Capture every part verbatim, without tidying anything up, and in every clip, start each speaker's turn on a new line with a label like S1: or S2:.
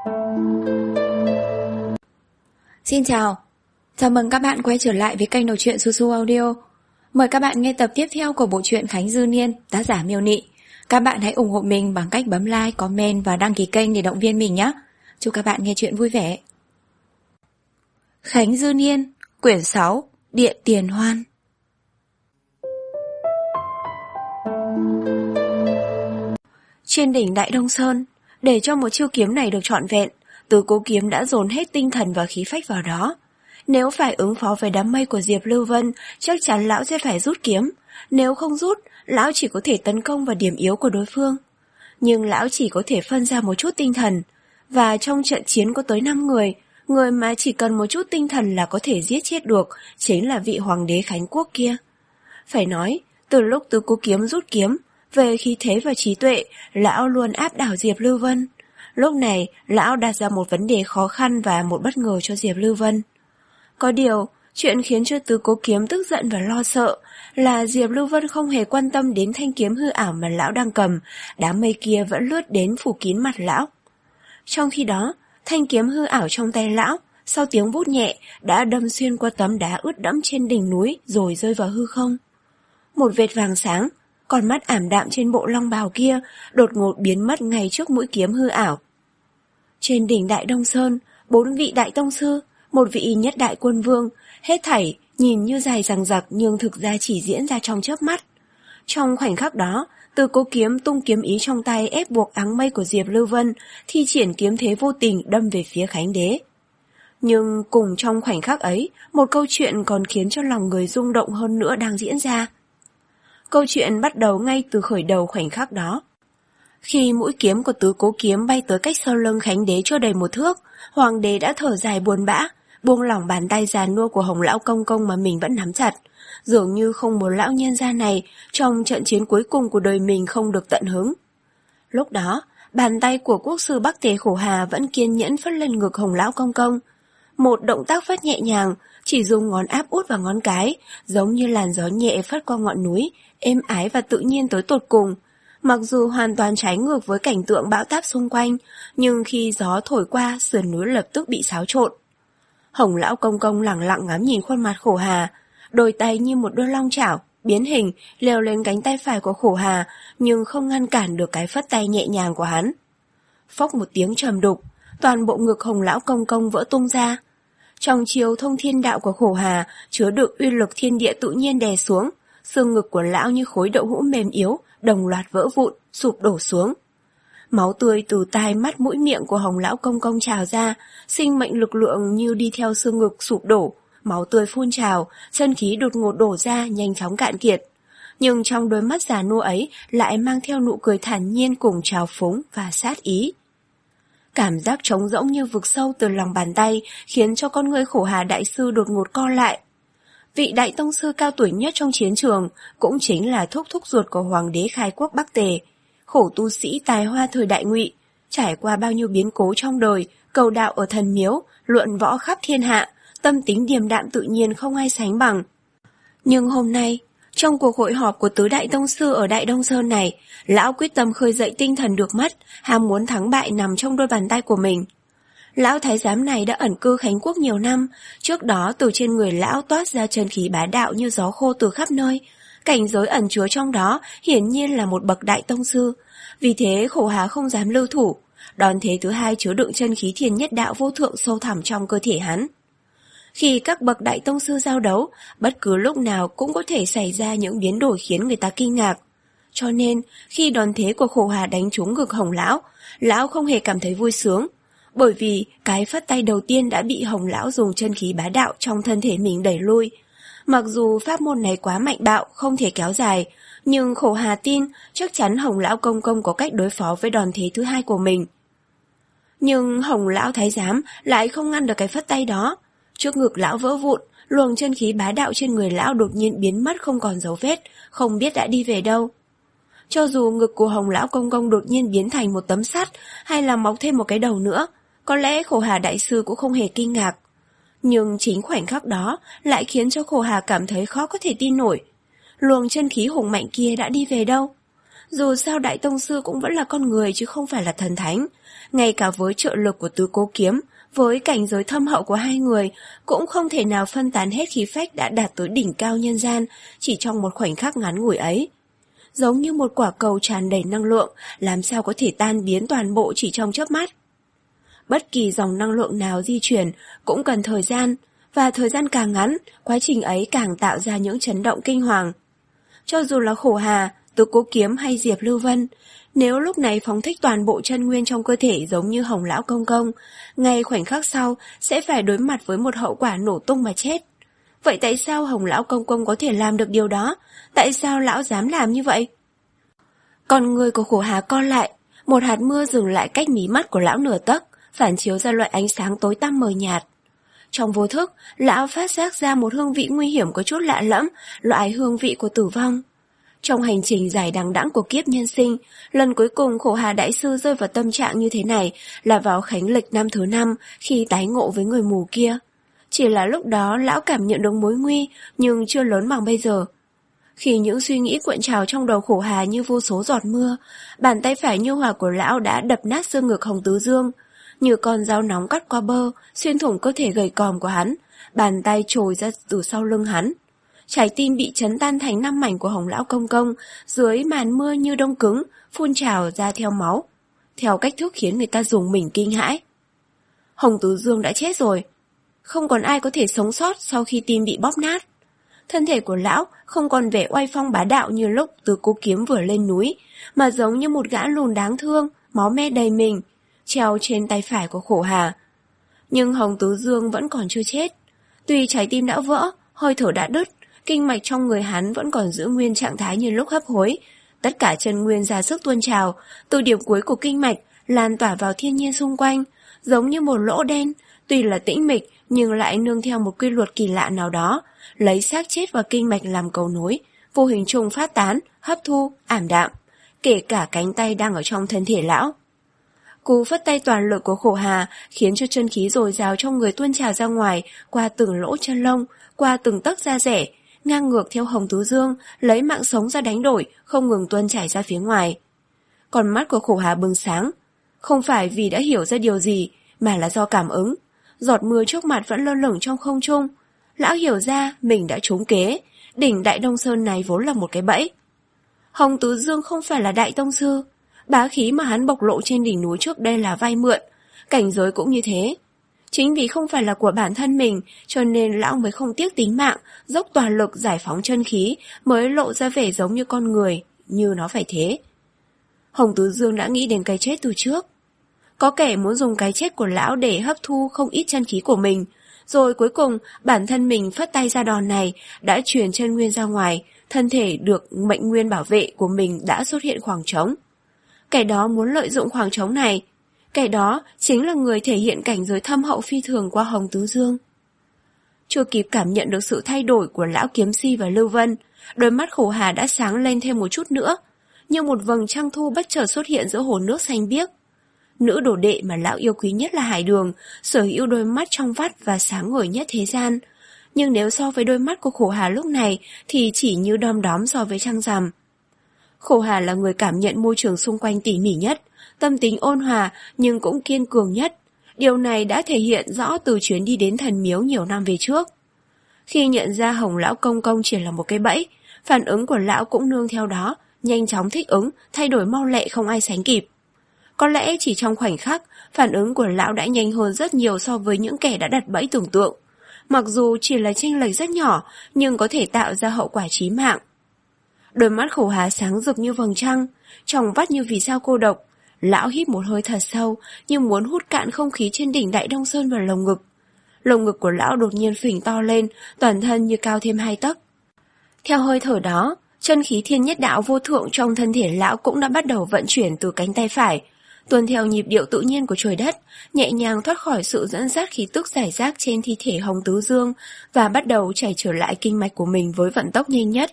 S1: Xin chào, chào mừng các bạn quay trở lại với kênh đọc truyện Su Su Audio. Mời các bạn nghe tập tiếp theo của bộ truyện Khánh Dư Niên, tác giả Miêu Nị. Các bạn hãy ủng hộ mình bằng cách bấm like, comment và đăng ký kênh để động viên mình nhé. Chúc các bạn nghe truyện vui vẻ. Khánh Dư Niên, quyển sáu, Điện Tiền Hoan. Trên đỉnh Đại Đông Sơn, để cho một chiêu kiếm này được trọn vẹn, Tứ Cố Kiếm đã dồn hết tinh thần và khí phách vào đó. Nếu phải ứng phó với đám mây của Diệp Lưu Vân, chắc chắn lão sẽ phải rút kiếm. Nếu không rút, lão chỉ có thể tấn công vào điểm yếu của đối phương. Nhưng lão chỉ có thể phân ra một chút tinh thần. Và trong trận chiến có tới năm người, người mà chỉ cần một chút tinh thần là có thể giết chết được chính là vị hoàng đế Khánh Quốc kia. Phải nói, từ lúc Tứ Cố Kiếm rút kiếm, về khí thế và trí tuệ, lão luôn áp đảo Diệp Lưu Vân. Lúc này, lão đặt ra một vấn đề khó khăn và một bất ngờ cho Diệp Lưu Vân. Có điều, chuyện khiến cho Tứ Cố Kiếm tức giận và lo sợ là Diệp Lưu Vân không hề quan tâm đến thanh kiếm hư ảo mà lão đang cầm, đám mây kia vẫn lướt đến phủ kín mặt lão. Trong khi đó, thanh kiếm hư ảo trong tay lão, sau tiếng vút nhẹ, đã đâm xuyên qua tấm đá ướt đẫm trên đỉnh núi rồi rơi vào hư không. Một vệt vàng sáng, con mắt ảm đạm trên bộ long bào kia đột ngột biến mất ngay trước mũi kiếm hư ảo. Trên đỉnh Đại Đông Sơn, bốn vị đại tông sư, một vị nhất đại quân vương, hết thảy nhìn như dài dằng dặc nhưng thực ra chỉ diễn ra trong chớp mắt. Trong khoảnh khắc đó, Tứ Cố Kiếm tung kiếm ý trong tay ép buộc áng mây của Diệp Lưu Vân, thi triển kiếm thế vô tình đâm về phía Khánh Đế. Nhưng cùng trong khoảnh khắc ấy, một câu chuyện còn khiến cho lòng người rung động hơn nữa đang diễn ra. Câu chuyện bắt đầu ngay từ khởi đầu khoảnh khắc đó. Khi mũi kiếm của Tứ Cố Kiếm bay tới cách sau lưng Khánh Đế chưa đầy một thước, Hoàng đế đã thở dài buồn bã, buông lỏng bàn tay già nua của Hồng lão công công mà mình vẫn nắm chặt, dường như không muốn lão nhân gia này trong trận chiến cuối cùng của đời mình không được tận hứng. Lúc đó, bàn tay của quốc sư Bắc Tề Khổ Hà vẫn kiên nhẫn phất lên ngực Hồng lão công công. Một động tác phất nhẹ nhàng, chỉ dùng ngón áp út và ngón cái, giống như làn gió nhẹ phất qua ngọn núi, êm ái và tự nhiên tới tột cùng. Mặc dù hoàn toàn trái ngược với cảnh tượng bão táp xung quanh, nhưng khi gió thổi qua, sườn núi lập tức bị xáo trộn. Hồng lão công công lẳng lặng ngắm nhìn khuôn mặt Khổ Hà, đôi tay như một đôi long chảo, biến hình, leo lên cánh tay phải của Khổ Hà, nhưng không ngăn cản được cái phất tay nhẹ nhàng của hắn. Phốc một tiếng trầm đục, toàn bộ ngực Hồng lão công công vỡ tung ra. Trong chiều thông thiên đạo của Khổ Hà chứa đựng uy lực thiên địa tự nhiên đè xuống, xương ngực của lão như khối đậu hũ mềm yếu, đồng loạt vỡ vụn, sụp đổ xuống. Máu tươi từ tai mắt mũi miệng của Hồng lão công công trào ra, sinh mệnh lực lượng như đi theo xương ngực sụp đổ, máu tươi phun trào, chân khí đột ngột đổ ra nhanh chóng cạn kiệt. Nhưng trong đôi mắt già nua ấy lại mang theo nụ cười thản nhiên cùng trào phúng và sát ý. Cảm giác trống rỗng như vực sâu từ lòng bàn tay khiến cho con người Khổ Hà đại sư đột ngột co lại. Vị đại tông sư cao tuổi nhất trong chiến trường cũng chính là thúc thúc ruột của hoàng đế khai quốc Bắc Tề, khổ tu sĩ tài hoa thời Đại Ngụy, trải qua bao nhiêu biến cố trong đời, cầu đạo ở thần miếu, luận võ khắp thiên hạ, tâm tính điềm đạm tự nhiên không ai sánh bằng. Nhưng hôm nay, trong cuộc hội họp của tứ đại tông sư ở Đại Đông Sơn này, lão quyết tâm khơi dậy tinh thần được mất, ham muốn thắng bại nằm trong đôi bàn tay của mình. Lão thái giám này đã ẩn cư Khánh Quốc nhiều năm, trước đó từ trên người lão toát ra chân khí bá đạo như gió khô từ khắp nơi. Cảnh giới ẩn chứa trong đó hiển nhiên là một bậc đại tông sư, vì thế Khổ Hà không dám lưu thủ. Đòn thế thứ hai chứa đựng chân khí thiên nhất đạo vô thượng sâu thẳm trong cơ thể hắn. Khi các bậc đại tông sư giao đấu, bất cứ lúc nào cũng có thể xảy ra những biến đổi khiến người ta kinh ngạc. Cho nên, khi đòn thế của Khổ Hà đánh trúng ngực Hồng lão, lão không hề cảm thấy vui sướng. Bởi vì cái phất tay đầu tiên đã bị Hồng lão dùng chân khí bá đạo trong thân thể mình đẩy lui. Mặc dù pháp môn này quá mạnh bạo, không thể kéo dài, nhưng Khổ Hà tin chắc chắn Hồng lão công công có cách đối phó với đòn thế thứ hai của mình. Nhưng Hồng lão thái giám lại không ngăn được cái phất tay đó. Trước ngực lão vỡ vụn, luồng chân khí bá đạo trên người lão đột nhiên biến mất không còn dấu vết, không biết đã đi về đâu. Cho dù ngực của Hồng lão công công đột nhiên biến thành một tấm sắt hay là mọc thêm một cái đầu nữa, có lẽ Khổ Hà đại sư cũng không hề kinh ngạc. Nhưng chính khoảnh khắc đó lại khiến cho Khổ Hà cảm thấy khó có thể tin nổi. Luồng chân khí hùng mạnh kia đã đi về đâu? Dù sao Đại Tông Sư cũng vẫn là con người chứ không phải là thần thánh. Ngay cả với trợ lực của tứ cố kiếm, với cảnh giới thâm hậu của hai người, cũng không thể nào phân tán hết khí phách đã đạt tới đỉnh cao nhân gian chỉ trong một khoảnh khắc ngắn ngủi ấy. Giống như một quả cầu tràn đầy năng lượng, làm sao có thể tan biến toàn bộ chỉ trong chớp mắt. Bất kỳ dòng năng lượng nào di chuyển cũng cần thời gian, và thời gian càng ngắn, quá trình ấy càng tạo ra những chấn động kinh hoàng. Cho dù là Khổ Hà, Tứ Cố Kiếm hay Diệp Lưu Vân, nếu lúc này phóng thích toàn bộ chân nguyên trong cơ thể giống như Hồng Lão Công Công, ngay khoảnh khắc sau sẽ phải đối mặt với một hậu quả nổ tung mà chết. Vậy tại sao Hồng Lão Công Công có thể làm được điều đó? Tại sao lão dám làm như vậy? Con người của Khổ Hà co lại, một hạt mưa dừng lại cách mí mắt của lão nửa tấc, phản chiếu ra loại ánh sáng tối tăm mờ nhạt. Trong vô thức, lão phát giác ra một hương vị nguy hiểm có chút lạ lẫm, loại hương vị của tử vong. Trong hành trình dài đằng đẵng của kiếp nhân sinh, lần cuối cùng Khổ Hà Đại Sư rơi vào tâm trạng như thế này là vào khánh lịch năm thứ năm khi tái ngộ với người mù kia. Chỉ là lúc đó lão cảm nhận được mối nguy, nhưng chưa lớn bằng bây giờ. Khi những suy nghĩ cuộn trào trong đầu Khổ Hà như vô số giọt mưa, bàn tay phải nhu hòa của lão đã đập nát xương ngực Hồng Tứ Dương. Như con dao nóng cắt qua bơ, xuyên thủng cơ thể gầy còm của hắn, bàn tay trồi ra từ sau lưng hắn. Trái tim bị chấn tan thành năm mảnh của Hồng Lão Công Công, dưới màn mưa như đông cứng, phun trào ra theo máu, theo cách thức khiến người ta rùng mình kinh hãi. Hồng Tứ Dương đã chết rồi. Không còn ai có thể sống sót sau khi tim bị bóp nát. Thân thể của lão không còn vẻ oai phong bá đạo như lúc Tứ Cố Kiếm vừa lên núi, mà giống như một gã lùn đáng thương, máu me đầy mình, treo trên tay phải của Khổ Hà. Nhưng Hồng Tứ Dương vẫn còn chưa chết. Tuy trái tim đã vỡ, hơi thở đã đứt, kinh mạch trong người hắn vẫn còn giữ nguyên trạng thái như lúc hấp hối. Tất cả chân nguyên ra sức tuôn trào, từ điểm cuối của kinh mạch lan tỏa vào thiên nhiên xung quanh, giống như một lỗ đen, tuy là tĩnh mịch nhưng lại nương theo một quy luật kỳ lạ nào đó, lấy xác chết và kinh mạch làm cầu nối, vô hình chung phát tán, hấp thu, ảm đạm, kể cả cánh tay đang ở trong thân thể lão. Cú phất tay toàn lực của Khổ Hà khiến cho chân khí dồi dào trong người tuôn trào ra ngoài, qua từng lỗ chân lông, qua từng tấc da rẻ, ngang ngược theo Hồng Tứ Dương, lấy mạng sống ra đánh đổi, không ngừng tuôn chảy ra phía ngoài. Còn mắt của Khổ Hà bừng sáng, không phải vì đã hiểu ra điều gì, mà là do cảm ứng. Giọt mưa trước mặt vẫn lơ lửng trong không trung. Lão hiểu ra mình đã trúng kế, đỉnh Đại Đông Sơn này vốn là một cái bẫy. Hồng Tứ Dương không phải là Đại Tông Sư, bá khí mà hắn bộc lộ trên đỉnh núi trước đây là vay mượn, cảnh giới cũng như thế. Chính vì không phải là của bản thân mình, cho nên lão mới không tiếc tính mạng, dốc toàn lực giải phóng chân khí, mới lộ ra vẻ giống như con người, như nó phải thế. Hồng Tứ Dương đã nghĩ đến cái chết từ trước. Có kẻ muốn dùng cái chết của lão để hấp thu không ít chân khí của mình, rồi cuối cùng bản thân mình phất tay ra đòn này, đã truyền chân nguyên ra ngoài, thân thể được mệnh nguyên bảo vệ của mình đã xuất hiện khoảng trống. Kẻ đó muốn lợi dụng khoảng trống này, kẻ đó chính là người thể hiện cảnh giới thâm hậu phi thường qua Hồng Tứ Dương. Chưa kịp cảm nhận được sự thay đổi của lão Kiếm Si và Lưu Vân, đôi mắt Khổ Hà đã sáng lên thêm một chút nữa, như một vầng trăng thu bất chợt xuất hiện giữa hồ nước xanh biếc. Nữ đồ đệ mà lão yêu quý nhất là Hải Đường, sở hữu đôi mắt trong vắt và sáng ngời nhất thế gian. Nhưng nếu so với đôi mắt của Khổ Hà lúc này thì chỉ như đom đóm so với trăng rằm. Khổ Hà là người cảm nhận môi trường xung quanh tỉ mỉ nhất, tâm tính ôn hòa nhưng cũng kiên cường nhất. Điều này đã thể hiện rõ từ chuyến đi đến thần miếu nhiều năm về trước. Khi nhận ra Hồng Lão Công Công chỉ là một cái bẫy, phản ứng của lão cũng nương theo đó, nhanh chóng thích ứng, thay đổi mau lẹ không ai sánh kịp. Có lẽ chỉ trong khoảnh khắc, phản ứng của lão đã nhanh hơn rất nhiều so với những kẻ đã đặt bẫy tưởng tượng. Mặc dù chỉ là chênh lệch rất nhỏ, nhưng có thể tạo ra hậu quả chí mạng. Đôi mắt Khổ Hà sáng rực như vầng trăng, trong vắt như vì sao cô độc. Lão hít một hơi thật sâu, như muốn hút cạn không khí trên đỉnh Đại Đông Sơn vào lồng ngực. Lồng ngực của lão đột nhiên phình to lên, toàn thân như cao thêm hai tấc. Theo hơi thở đó, chân khí thiên nhất đạo vô thượng trong thân thể lão cũng đã bắt đầu vận chuyển từ cánh tay phải, tuân theo nhịp điệu tự nhiên của trời đất, nhẹ nhàng thoát khỏi sự dẫn dắt khí tức rải rác trên thi thể Hồng Tứ Dương và bắt đầu chảy trở lại kinh mạch của mình với vận tốc nhanh nhất.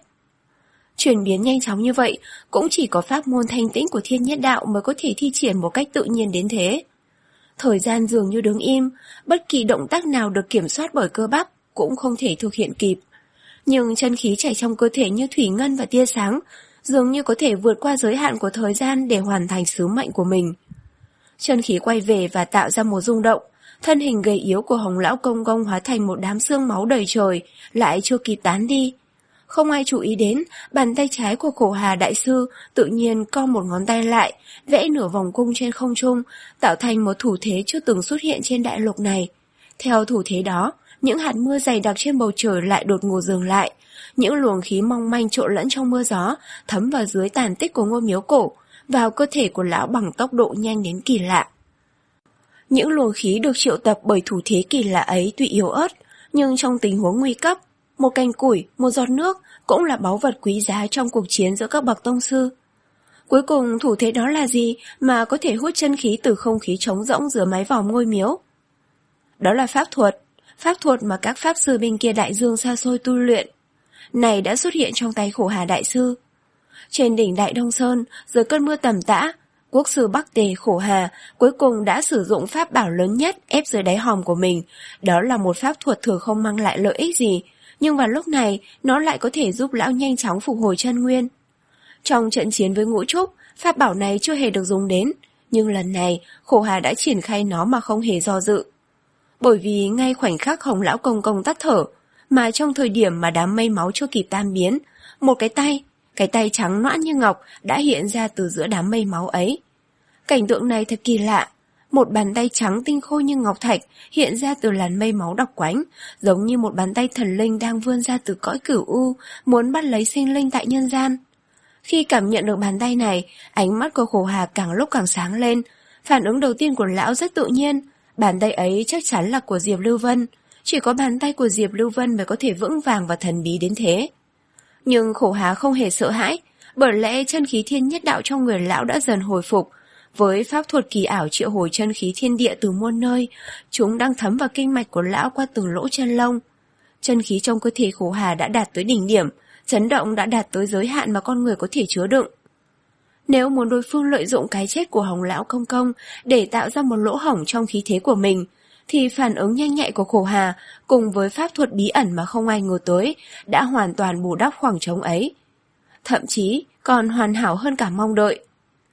S1: Chuyển biến nhanh chóng như vậy, cũng chỉ có pháp môn thanh tĩnh của thiên nhất đạo mới có thể thi triển một cách tự nhiên đến thế. Thời gian dường như đứng im, bất kỳ động tác nào được kiểm soát bởi cơ bắp cũng không thể thực hiện kịp. Nhưng chân khí chảy trong cơ thể như thủy ngân và tia sáng, dường như có thể vượt qua giới hạn của thời gian để hoàn thành sứ mệnh của mình. Chân khí quay về và tạo ra một rung động, thân hình gầy yếu của Hồng lão công công hóa thành một đám xương máu đầy trời, lại chưa kịp tán đi. Không ai chú ý đến, bàn tay trái của Khổ Hà đại sư tự nhiên co một ngón tay lại, vẽ nửa vòng cung trên không trung, tạo thành một thủ thế chưa từng xuất hiện trên đại lục này. Theo thủ thế đó, những hạt mưa dày đặc trên bầu trời lại đột ngột dừng lại, những luồng khí mong manh trộn lẫn trong mưa gió, thấm vào dưới tàn tích của ngôi miếu cổ, vào cơ thể của lão bằng tốc độ nhanh đến kỳ lạ. Những luồng khí được triệu tập bởi thủ thế kỳ lạ ấy tuy yếu ớt, nhưng trong tình huống nguy cấp, một cành củi, một giọt nước cũng là báu vật quý giá trong cuộc chiến giữa các bậc tông sư. Cuối cùng thủ thế đó là gì mà có thể hút chân khí từ không khí trống rỗng giữa mái vòm ngôi miếu? Đó là pháp thuật, pháp thuật mà các pháp sư bên kia đại dương xa xôi tu luyện. Này đã xuất hiện trong tay Khổ Hà đại sư. Trên đỉnh Đại Đông Sơn, dưới cơn mưa tầm tã, quốc sư Bắc Tề Khổ Hà cuối cùng đã sử dụng pháp bảo lớn nhất ép dưới đáy hòm của mình. Đó là một pháp thuật thường không mang lại lợi ích gì, nhưng vào lúc này nó lại có thể giúp lão nhanh chóng phục hồi chân nguyên. Trong trận chiến với Ngũ Trúc, pháp bảo này chưa hề được dùng đến, nhưng lần này Khổ Hà đã triển khai nó mà không hề do dự. Bởi vì ngay khoảnh khắc Hồng lão công công tắt thở, mà trong thời điểm mà đám mây máu chưa kịp tan biến, một cái tay, cái tay trắng nõn như ngọc đã hiện ra từ giữa đám mây máu ấy. Cảnh tượng này thật kỳ lạ, một bàn tay trắng tinh khôi như ngọc thạch hiện ra từ làn mây máu độc quánh, giống như một bàn tay thần linh đang vươn ra từ cõi cửu u, muốn bắt lấy sinh linh tại nhân gian. Khi cảm nhận được bàn tay này, ánh mắt của Khổ Hà càng lúc càng sáng lên. Phản ứng đầu tiên của lão rất tự nhiên, bàn tay ấy chắc chắn là của Diệp Lưu Vân. Chỉ có bàn tay của Diệp Lưu Vân mới có thể vững vàng và thần bí đến thế. Nhưng Khổ Hà không hề sợ hãi, bởi lẽ chân khí thiên nhất đạo trong người lão đã dần hồi phục. Với pháp thuật kỳ ảo triệu hồi chân khí thiên địa từ muôn nơi, chúng đang thấm vào kinh mạch của lão qua từng lỗ chân lông. Chân khí trong cơ thể Khổ Hà đã đạt tới đỉnh điểm, chấn động đã đạt tới giới hạn mà con người có thể chứa đựng. Nếu muốn đối phương lợi dụng cái chết của Hồng lão công công để tạo ra một lỗ hổng trong khí thế của mình, thì phản ứng nhanh nhạy của Khổ Hà cùng với pháp thuật bí ẩn mà không ai ngờ tới đã hoàn toàn bù đắp khoảng trống ấy. Thậm chí còn hoàn hảo hơn cả mong đợi.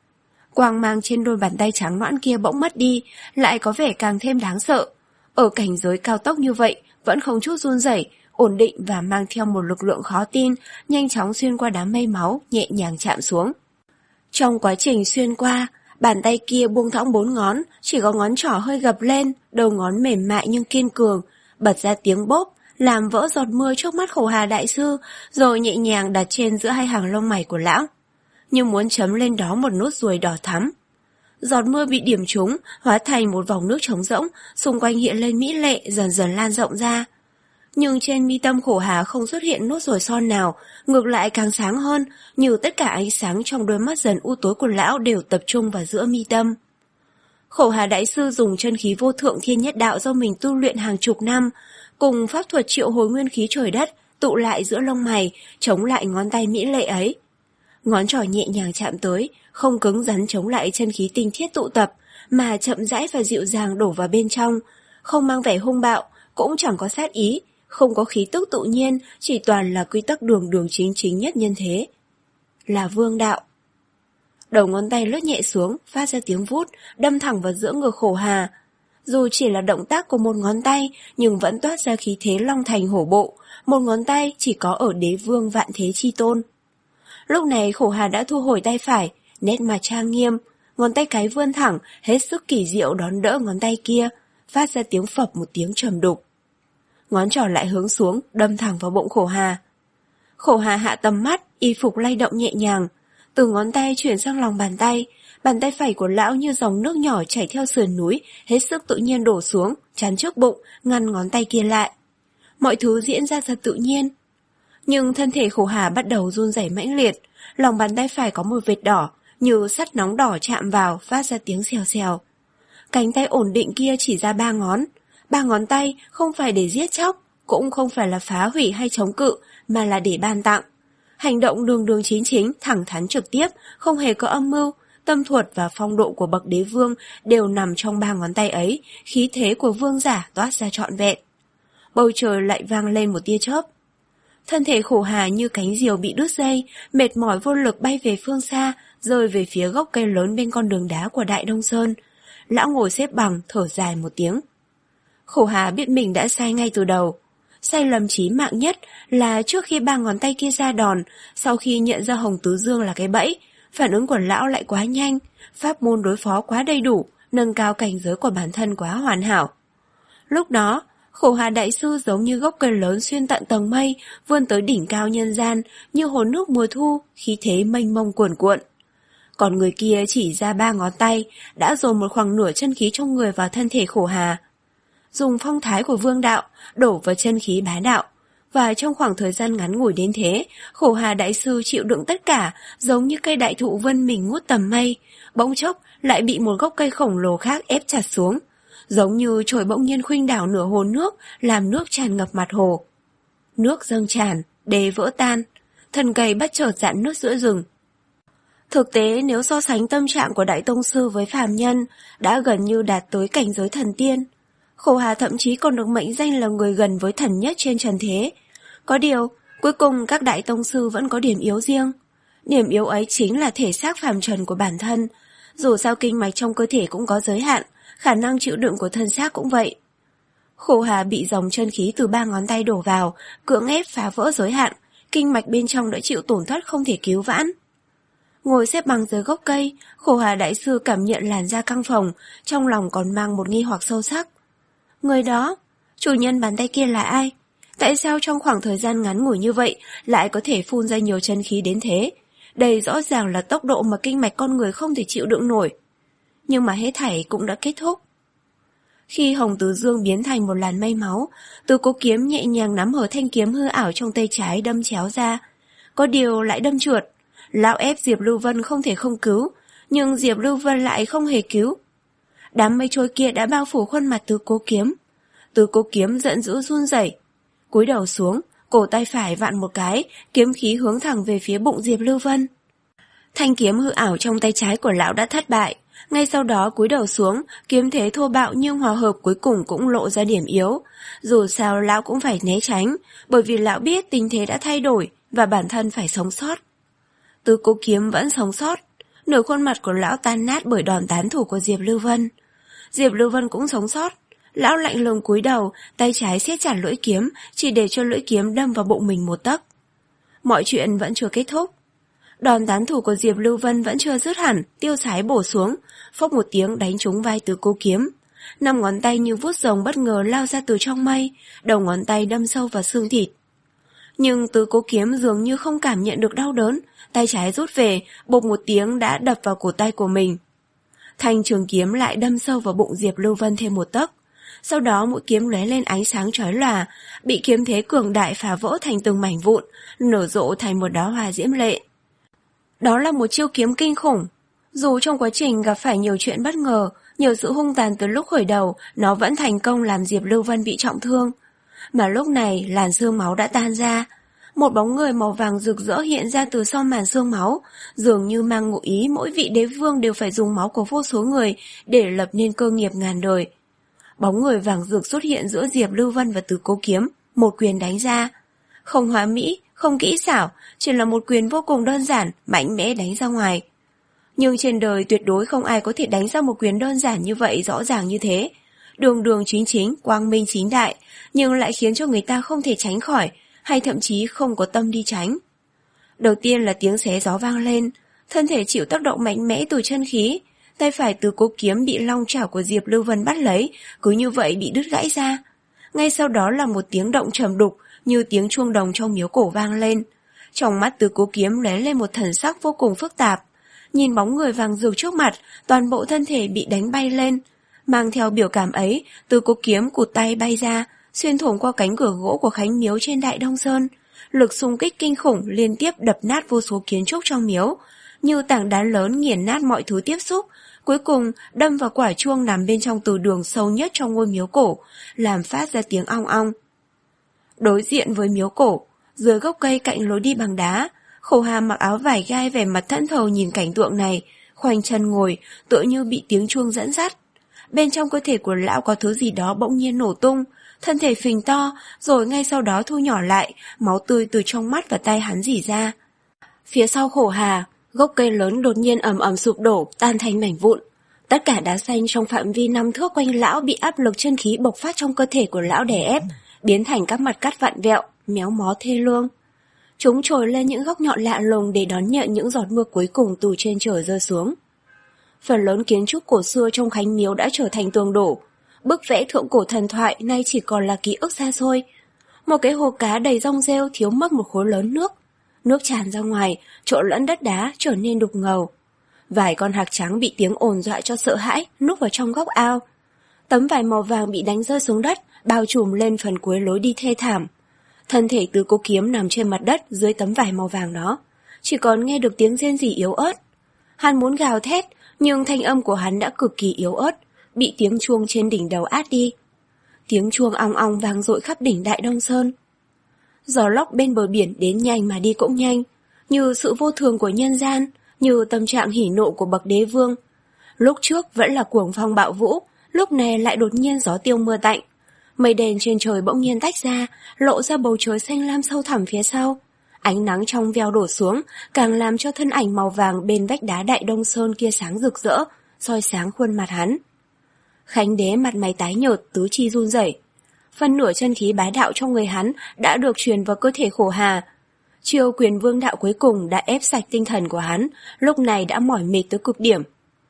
S1: Quang mang trên đôi bàn tay trắng nõn kia bỗng mất đi, lại có vẻ càng thêm đáng sợ. Ở cảnh giới cao tốc như vậy, vẫn không chút run rẩy, ổn định và mang theo một lực lượng khó tin, nhanh chóng xuyên qua đám mây máu, nhẹ nhàng chạm xuống. Trong quá trình xuyên qua, bàn tay kia buông thõng bốn ngón, chỉ có ngón trỏ hơi gập lên, đầu ngón mềm mại nhưng kiên cường, bật ra tiếng bốp, làm vỡ giọt mưa trước mắt Khổ Hà đại sư, rồi nhẹ nhàng đặt trên giữa hai hàng lông mày của lão, như muốn chấm lên đó một nốt ruồi đỏ thắm. Giọt mưa bị điểm trúng, hóa thành một vòng nước trống rỗng, xung quanh hiện lên mỹ lệ, dần dần lan rộng ra. Nhưng trên mi tâm Khổ Hà không xuất hiện nốt ruồi son nào, ngược lại càng sáng hơn, như tất cả ánh sáng trong đôi mắt dần u tối của lão đều tập trung vào giữa mi tâm. Khổ Hà đại sư dùng chân khí vô thượng thiên nhất đạo do mình tu luyện hàng chục năm, cùng pháp thuật triệu hồi nguyên khí trời đất, tụ lại giữa lông mày, chống lại ngón tay mỹ lệ ấy. Ngón trỏ nhẹ nhàng chạm tới, không cứng rắn chống lại chân khí tinh thiết tụ tập, mà chậm rãi và dịu dàng đổ vào bên trong, không mang vẻ hung bạo, cũng chẳng có sát ý, không có khí tức tự nhiên, chỉ toàn là quy tắc đường đường chính chính nhất nhân thế. Là vương đạo. Đầu ngón tay lướt nhẹ xuống, phát ra tiếng vút, đâm thẳng vào giữa ngực Khổ Hà. Dù chỉ là động tác của một ngón tay, nhưng vẫn toát ra khí thế long thành hổ bộ, một ngón tay chỉ có ở đế vương vạn thế chi tôn. Lúc này Khổ Hà đã thu hồi tay phải, nét mặt trang nghiêm, ngón tay cái vươn thẳng, hết sức kỳ diệu đón đỡ ngón tay kia, phát ra tiếng phập một tiếng trầm đục. Ngón trỏ lại hướng xuống, đâm thẳng vào bụng Khổ Hà. Khổ Hà hạ tầm mắt, y phục lay động nhẹ nhàng, từ ngón tay chuyển sang lòng bàn tay, bàn tay phải của lão như dòng nước nhỏ chảy theo sườn núi, hết sức tự nhiên đổ xuống, chắn trước bụng, ngăn ngón tay kia lại. Mọi thứ diễn ra thật tự nhiên. Nhưng thân thể Khổ Hà bắt đầu run rẩy mãnh liệt, lòng bàn tay phải có một vệt đỏ, như sắt nóng đỏ chạm vào, phát ra tiếng xèo xèo. Cánh tay ổn định kia chỉ ra ba ngón, ba ngón tay không phải để giết chóc, cũng không phải là phá hủy hay chống cự, mà là để ban tặng. Hành động đường đường chính chính, thẳng thắn trực tiếp, không hề có âm mưu, tâm thuật và phong độ của bậc đế vương đều nằm trong ba ngón tay ấy, khí thế của vương giả toát ra trọn vẹn. Bầu trời lại vang lên một tia chớp. Thân thể Khổ Hà như cánh diều bị đứt dây, mệt mỏi vô lực bay về phương xa, rơi về phía gốc cây lớn bên con đường đá của Đại Đông Sơn. Lão ngồi xếp bằng, thở dài một tiếng. Khổ Hà biết mình đã sai ngay từ đầu. Sai lầm chí mạng nhất là trước khi ba ngón tay kia ra đòn, sau khi nhận ra Hồng Tứ Dương là cái bẫy, phản ứng của lão lại quá nhanh, pháp môn đối phó quá đầy đủ, nâng cao cảnh giới của bản thân quá hoàn hảo. Lúc đó, Khổ Hà đại sư giống như gốc cây lớn xuyên tận tầng mây, vươn tới đỉnh cao nhân gian, như hồ nước mùa thu, khí thế mênh mông cuồn cuộn. Còn người kia chỉ ra ba ngón tay, đã dồn một khoảng nửa chân khí trong người vào thân thể Khổ Hà. Dùng phong thái của vương đạo, đổ vào chân khí bá đạo. Và trong khoảng thời gian ngắn ngủi đến thế, Khổ Hà đại sư chịu đựng tất cả, giống như cây đại thụ vươn mình ngút tầm mây, bỗng chốc lại bị một gốc cây khổng lồ khác ép chặt xuống. Giống như trồi bỗng nhiên khuynh đảo nửa hồ nước, làm nước tràn ngập mặt hồ. Nước dâng tràn, đê vỡ tan, thân cây bất chợt giãn nứt giữa rừng. Thực tế nếu so sánh tâm trạng của Đại Tông Sư với phàm nhân, đã gần như đạt tới cảnh giới thần tiên. Khổ Hà thậm chí còn được mệnh danh là người gần với thần nhất trên trần thế. Có điều, cuối cùng các Đại Tông Sư vẫn có điểm yếu riêng. Điểm yếu ấy chính là thể xác phàm trần của bản thân. Dù sao kinh mạch trong cơ thể cũng có giới hạn, khả năng chịu đựng của thân xác cũng vậy. Khổ Hà bị dòng chân khí từ ba ngón tay đổ vào, cưỡng ép phá vỡ giới hạn, kinh mạch bên trong đã chịu tổn thất không thể cứu vãn. Ngồi xếp bằng dưới gốc cây, Khổ Hà đại sư cảm nhận làn da căng phồng, trong lòng còn mang một nghi hoặc sâu sắc. Người đó, chủ nhân bàn tay kia là ai? Tại sao trong khoảng thời gian ngắn ngủi như vậy lại có thể phun ra nhiều chân khí đến thế? Đây rõ ràng là tốc độ mà kinh mạch con người không thể chịu đựng nổi. Nhưng mà hết thảy cũng đã kết thúc. Khi Hồng Tứ Dương biến thành một làn mây máu, Từ Cố Kiếm nhẹ nhàng nắm hở thanh kiếm hư ảo trong tay trái đâm chéo ra. Có điều lại đâm trượt. Lão ép Diệp Lưu Vân không thể không cứu, nhưng Diệp Lưu Vân lại không hề cứu. Đám mây trôi kia đã bao phủ khuôn mặt Từ Cố Kiếm. Từ Cố Kiếm giận dữ run rẩy, cúi đầu xuống, cổ tay phải vặn một cái, kiếm khí hướng thẳng về phía bụng Diệp Lưu Vân. Thanh kiếm hư ảo trong tay trái của lão đã thất bại, ngay sau đó cúi đầu xuống, kiếm thế thô bạo nhưng hòa hợp cuối cùng cũng lộ ra điểm yếu. Dù sao lão cũng phải né tránh, bởi vì lão biết tình thế đã thay đổi và bản thân phải sống sót. Từ Cố Kiếm vẫn sống sót, nửa khuôn mặt của lão tan nát bởi đòn tán thủ của Diệp Lưu Vân. Diệp Lưu Vân cũng sống sót. Lão lạnh lùng cúi đầu, tay trái siết chặt lưỡi kiếm, chỉ để cho lưỡi kiếm đâm vào bụng mình một tấc. Mọi chuyện vẫn chưa kết thúc. Đòn tán thủ của Diệp Lưu Vân vẫn chưa dứt hẳn, tiêu sái bổ xuống, phốc một tiếng đánh trúng vai Từ Cố Kiếm. Năm ngón tay như vuốt rồng bất ngờ lao ra từ trong mây, đầu ngón tay đâm sâu vào xương thịt. Nhưng Từ Cố Kiếm dường như không cảm nhận được đau đớn, tay trái rút về, bộp một tiếng đã đập vào cổ tay của mình. Thanh trường kiếm lại đâm sâu vào bụng Diệp Lưu Vân thêm một tấc. Sau đó mũi kiếm lóe lên ánh sáng chói lòa, bị kiếm thế cường đại phá vỡ thành từng mảnh vụn, nở rộ thành một đóa hoa diễm lệ. Đó là một chiêu kiếm kinh khủng. Dù trong quá trình gặp phải nhiều chuyện bất ngờ, nhiều sự hung tàn từ lúc khởi đầu, nó vẫn thành công làm Diệp Lưu Vân bị trọng thương. Mà lúc này làn sương máu đã tan ra. Một bóng người màu vàng rực rỡ hiện ra từ sau màn sương máu, dường như mang ngụ ý mỗi vị đế vương đều phải dùng máu của vô số người để lập nên cơ nghiệp ngàn đời. Bóng người vàng rực xuất hiện giữa Diệp Lưu Vân và Từ Cố Kiếm, một quyền đánh ra. Không hóa mỹ, không kỹ xảo, chỉ là một quyền vô cùng đơn giản, mạnh mẽ đánh ra ngoài. Nhưng trên đời tuyệt đối không ai có thể đánh ra một quyền đơn giản như vậy, rõ ràng như thế. Đường đường chính chính, quang minh chính đại, nhưng lại khiến cho người ta không thể tránh khỏi, hay thậm chí không có tâm đi tránh. Đầu tiên là tiếng xé gió vang lên, thân thể chịu tác động mạnh mẽ từ chân khí, tay phải Từ Cố Kiếm bị long chảo của Diệp Lưu Vân bắt lấy, cứ như vậy bị đứt gãy ra. Ngay sau đó là một tiếng động trầm đục, như tiếng chuông đồng trong miếu cổ vang lên. Trong mắt Từ Cố Kiếm lóe lên một thần sắc vô cùng phức tạp. Nhìn bóng người vàng rực trước mặt, toàn bộ thân thể bị đánh bay lên. Mang theo biểu cảm ấy, Từ Cố Kiếm cụt tay bay ra, xuyên thủng qua cánh cửa gỗ của Khánh Miếu trên Đại Đông Sơn. Lực xung kích kinh khủng liên tiếp đập nát vô số kiến trúc trong miếu, như tảng đá lớn nghiền nát mọi thứ tiếp xúc, cuối cùng đâm vào quả chuông nằm bên trong từ đường sâu nhất trong ngôi miếu cổ, làm phát ra tiếng ong ong. Đối diện với miếu cổ, dưới gốc cây cạnh lối đi bằng đá, Khổ Hà mặc áo vải gai vẻ mặt thẫn thờ nhìn cảnh tượng này, khoanh chân ngồi, tựa như bị tiếng chuông dẫn dắt. bên trong cơ thể của lão có thứ gì đó bỗng nhiên nổ tung, thân thể phình to, rồi ngay sau đó thu nhỏ lại, máu tươi từ trong mắt và tay hắn rỉ ra. Phía sau Khổ Hà, gốc cây lớn đột nhiên ầm ầm sụp đổ, tan thành mảnh vụn. Tất cả đá xanh trong phạm vi năm thước quanh lão bị áp lực chân khí bộc phát trong cơ thể của lão đè ép, biến thành các mặt cắt vặn vẹo, méo mó thê lương. Chúng trồi lên những góc nhọn lạ lùng để đón nhận những giọt mưa cuối cùng từ trên trời rơi xuống. Phần lớn kiến trúc cổ xưa trong Khánh Miếu đã trở thành tường đổ. Bức vẽ thượng cổ thần thoại nay chỉ còn là ký ức xa xôi. Một cái hồ cá đầy rong rêu thiếu mất một khối lớn nước. Nước tràn ra ngoài, trộn lẫn đất đá trở nên đục ngầu. Vài con hạc trắng bị tiếng ồn dọa cho sợ hãi, núp vào trong góc ao. Tấm vải màu vàng bị đánh rơi xuống đất, bao trùm lên phần cuối lối đi thê thảm. Thân thể Tứ Cố Kiếm nằm trên mặt đất dưới tấm vải màu vàng đó, chỉ còn nghe được tiếng rên rỉ yếu ớt. Hắn muốn gào thét, nhưng thanh âm của hắn đã cực kỳ yếu ớt, bị tiếng chuông trên đỉnh đầu át đi. Tiếng chuông ong ong vang dội khắp đỉnh Đại Đông Sơn. Gió lốc bên bờ biển đến nhanh mà đi cũng nhanh, như sự vô thường của nhân gian, như tâm trạng hỉ nộ của bậc đế vương. Lúc trước vẫn là cuồng phong bạo vũ, lúc này lại đột nhiên gió tiêu mưa tạnh. Mây đen trên trời bỗng nhiên tách ra, lộ ra bầu trời xanh lam sâu thẳm phía sau. Ánh nắng trong veo đổ xuống, càng làm cho thân ảnh màu vàng bên vách đá Đại Đông Sơn kia sáng rực rỡ, soi sáng khuôn mặt hắn. Khánh đế mặt mày tái nhợt, tứ chi run rẩy. Phần nửa chân khí bá đạo trong người hắn đã được truyền vào cơ thể Khổ Hà. Chiêu Quyền Vương đạo cuối cùng đã ép sạch tinh thần của hắn, lúc này đã mỏi mệt tới cực điểm.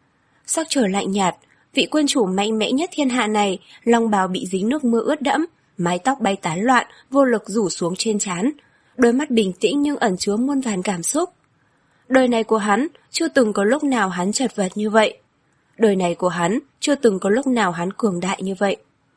S1: Sắc trời lạnh nhạt, vị quân chủ mạnh mẽ nhất thiên hạ này, long bào bị dính nước mưa ướt đẫm, mái tóc bay tán loạn, vô lực rủ xuống trên trán, đôi mắt bình tĩnh nhưng ẩn chứa muôn vàn cảm xúc. Đời này của hắn chưa từng có lúc nào hắn chật vật như vậy. Đời này của hắn chưa từng có lúc nào hắn cường đại như vậy.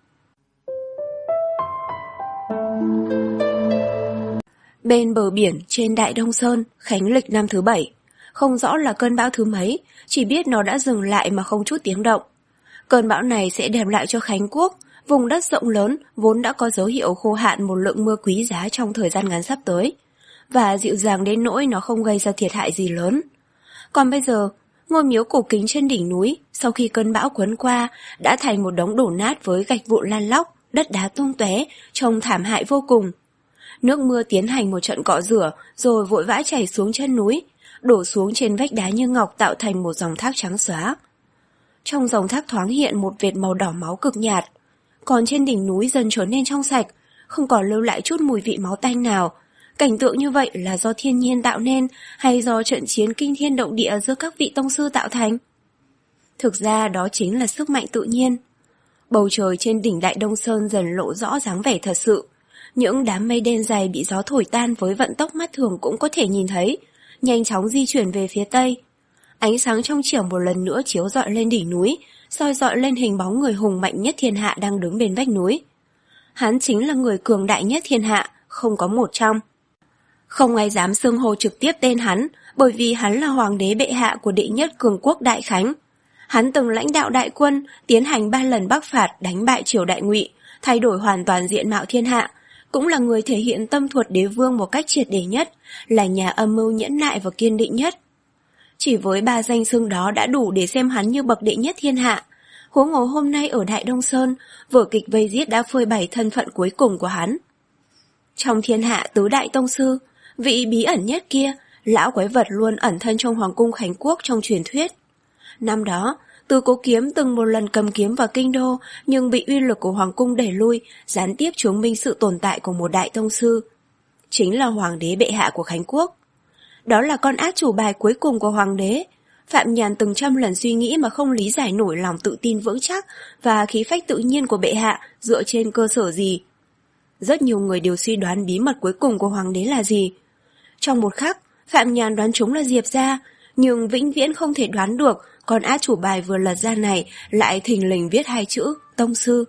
S1: Bên bờ biển trên Đại Đông Sơn, khánh lịch năm thứ bảy. Không rõ là cơn bão thứ mấy, chỉ biết nó đã dừng lại mà không chút tiếng động. Cơn bão này sẽ đem lại cho Khánh Quốc, vùng đất rộng lớn vốn đã có dấu hiệu khô hạn, một lượng mưa quý giá trong thời gian ngắn sắp tới, và dịu dàng đến nỗi nó không gây ra thiệt hại gì lớn. Còn bây giờ, ngôi miếu cổ kính trên đỉnh núi, sau khi cơn bão cuốn qua, đã thành một đống đổ nát với gạch vụn lăn lóc, đất đá tung tóe, trông thảm hại vô cùng. Nước mưa tiến hành một trận cọ rửa, rồi vội vã chảy xuống chân núi, đổ xuống trên vách đá như ngọc tạo thành một dòng thác trắng xóa. Trong dòng thác thoáng hiện một vệt màu đỏ máu cực nhạt, còn trên đỉnh núi dần trở nên trong sạch, không còn lưu lại chút mùi vị máu tanh nào. Cảnh tượng như vậy là do thiên nhiên tạo nên hay do trận chiến kinh thiên động địa giữa các vị tông sư tạo thành? Thực ra đó chính là sức mạnh tự nhiên. Bầu trời trên đỉnh Đại Đông Sơn dần lộ rõ dáng vẻ thật sự. Những đám mây đen dày bị gió thổi tan với vận tốc mắt thường cũng có thể nhìn thấy, nhanh chóng di chuyển về phía tây. Ánh sáng trong trẻo một lần nữa chiếu rọi lên đỉnh núi, soi rọi lên hình bóng người hùng mạnh nhất thiên hạ đang đứng bên vách núi. Hắn chính là người cường đại nhất thiên hạ, không có một trong. Không ai dám xưng hô trực tiếp tên hắn, bởi vì hắn là hoàng đế bệ hạ của đệ nhất cường quốc Đại Khánh. Hắn từng lãnh đạo đại quân, tiến hành ba lần bắc phạt đánh bại triều Đại Ngụy, thay đổi hoàn toàn diện mạo thiên hạ, cũng là người thể hiện tâm thuật đế vương một cách triệt để nhất, là nhà âm mưu nhẫn nại và kiên định nhất. Chỉ với ba danh xưng đó đã đủ để xem hắn như bậc đệ nhất thiên hạ. Huống hồ hôm nay ở Đại Đông Sơn, vở kịch vây giết đã phơi bày thân phận cuối cùng của hắn. Trong thiên hạ tứ đại tông sư, vị bí ẩn nhất kia, lão quái vật luôn ẩn thân trong hoàng cung Khánh Quốc trong truyền thuyết. Năm đó, Tứ Cố Kiếm từng một lần cầm kiếm vào kinh đô, nhưng bị uy lực của hoàng cung đẩy lui, gián tiếp chứng minh sự tồn tại của một đại tông sư. Chính là hoàng đế bệ hạ của Khánh Quốc. Đó là con át chủ bài cuối cùng của hoàng đế. Phạm Nhàn từng trăm lần suy nghĩ mà không lý giải nổi lòng tự tin vững chắc và khí phách tự nhiên của bệ hạ dựa trên cơ sở gì. Rất nhiều người đều suy đoán bí mật cuối cùng của hoàng đế là gì. Trong một khắc, Phạm Nhàn đoán chúng là Diệp gia, nhưng vĩnh viễn không thể đoán được con át chủ bài vừa lật ra này lại thình lình viết hai chữ tông sư.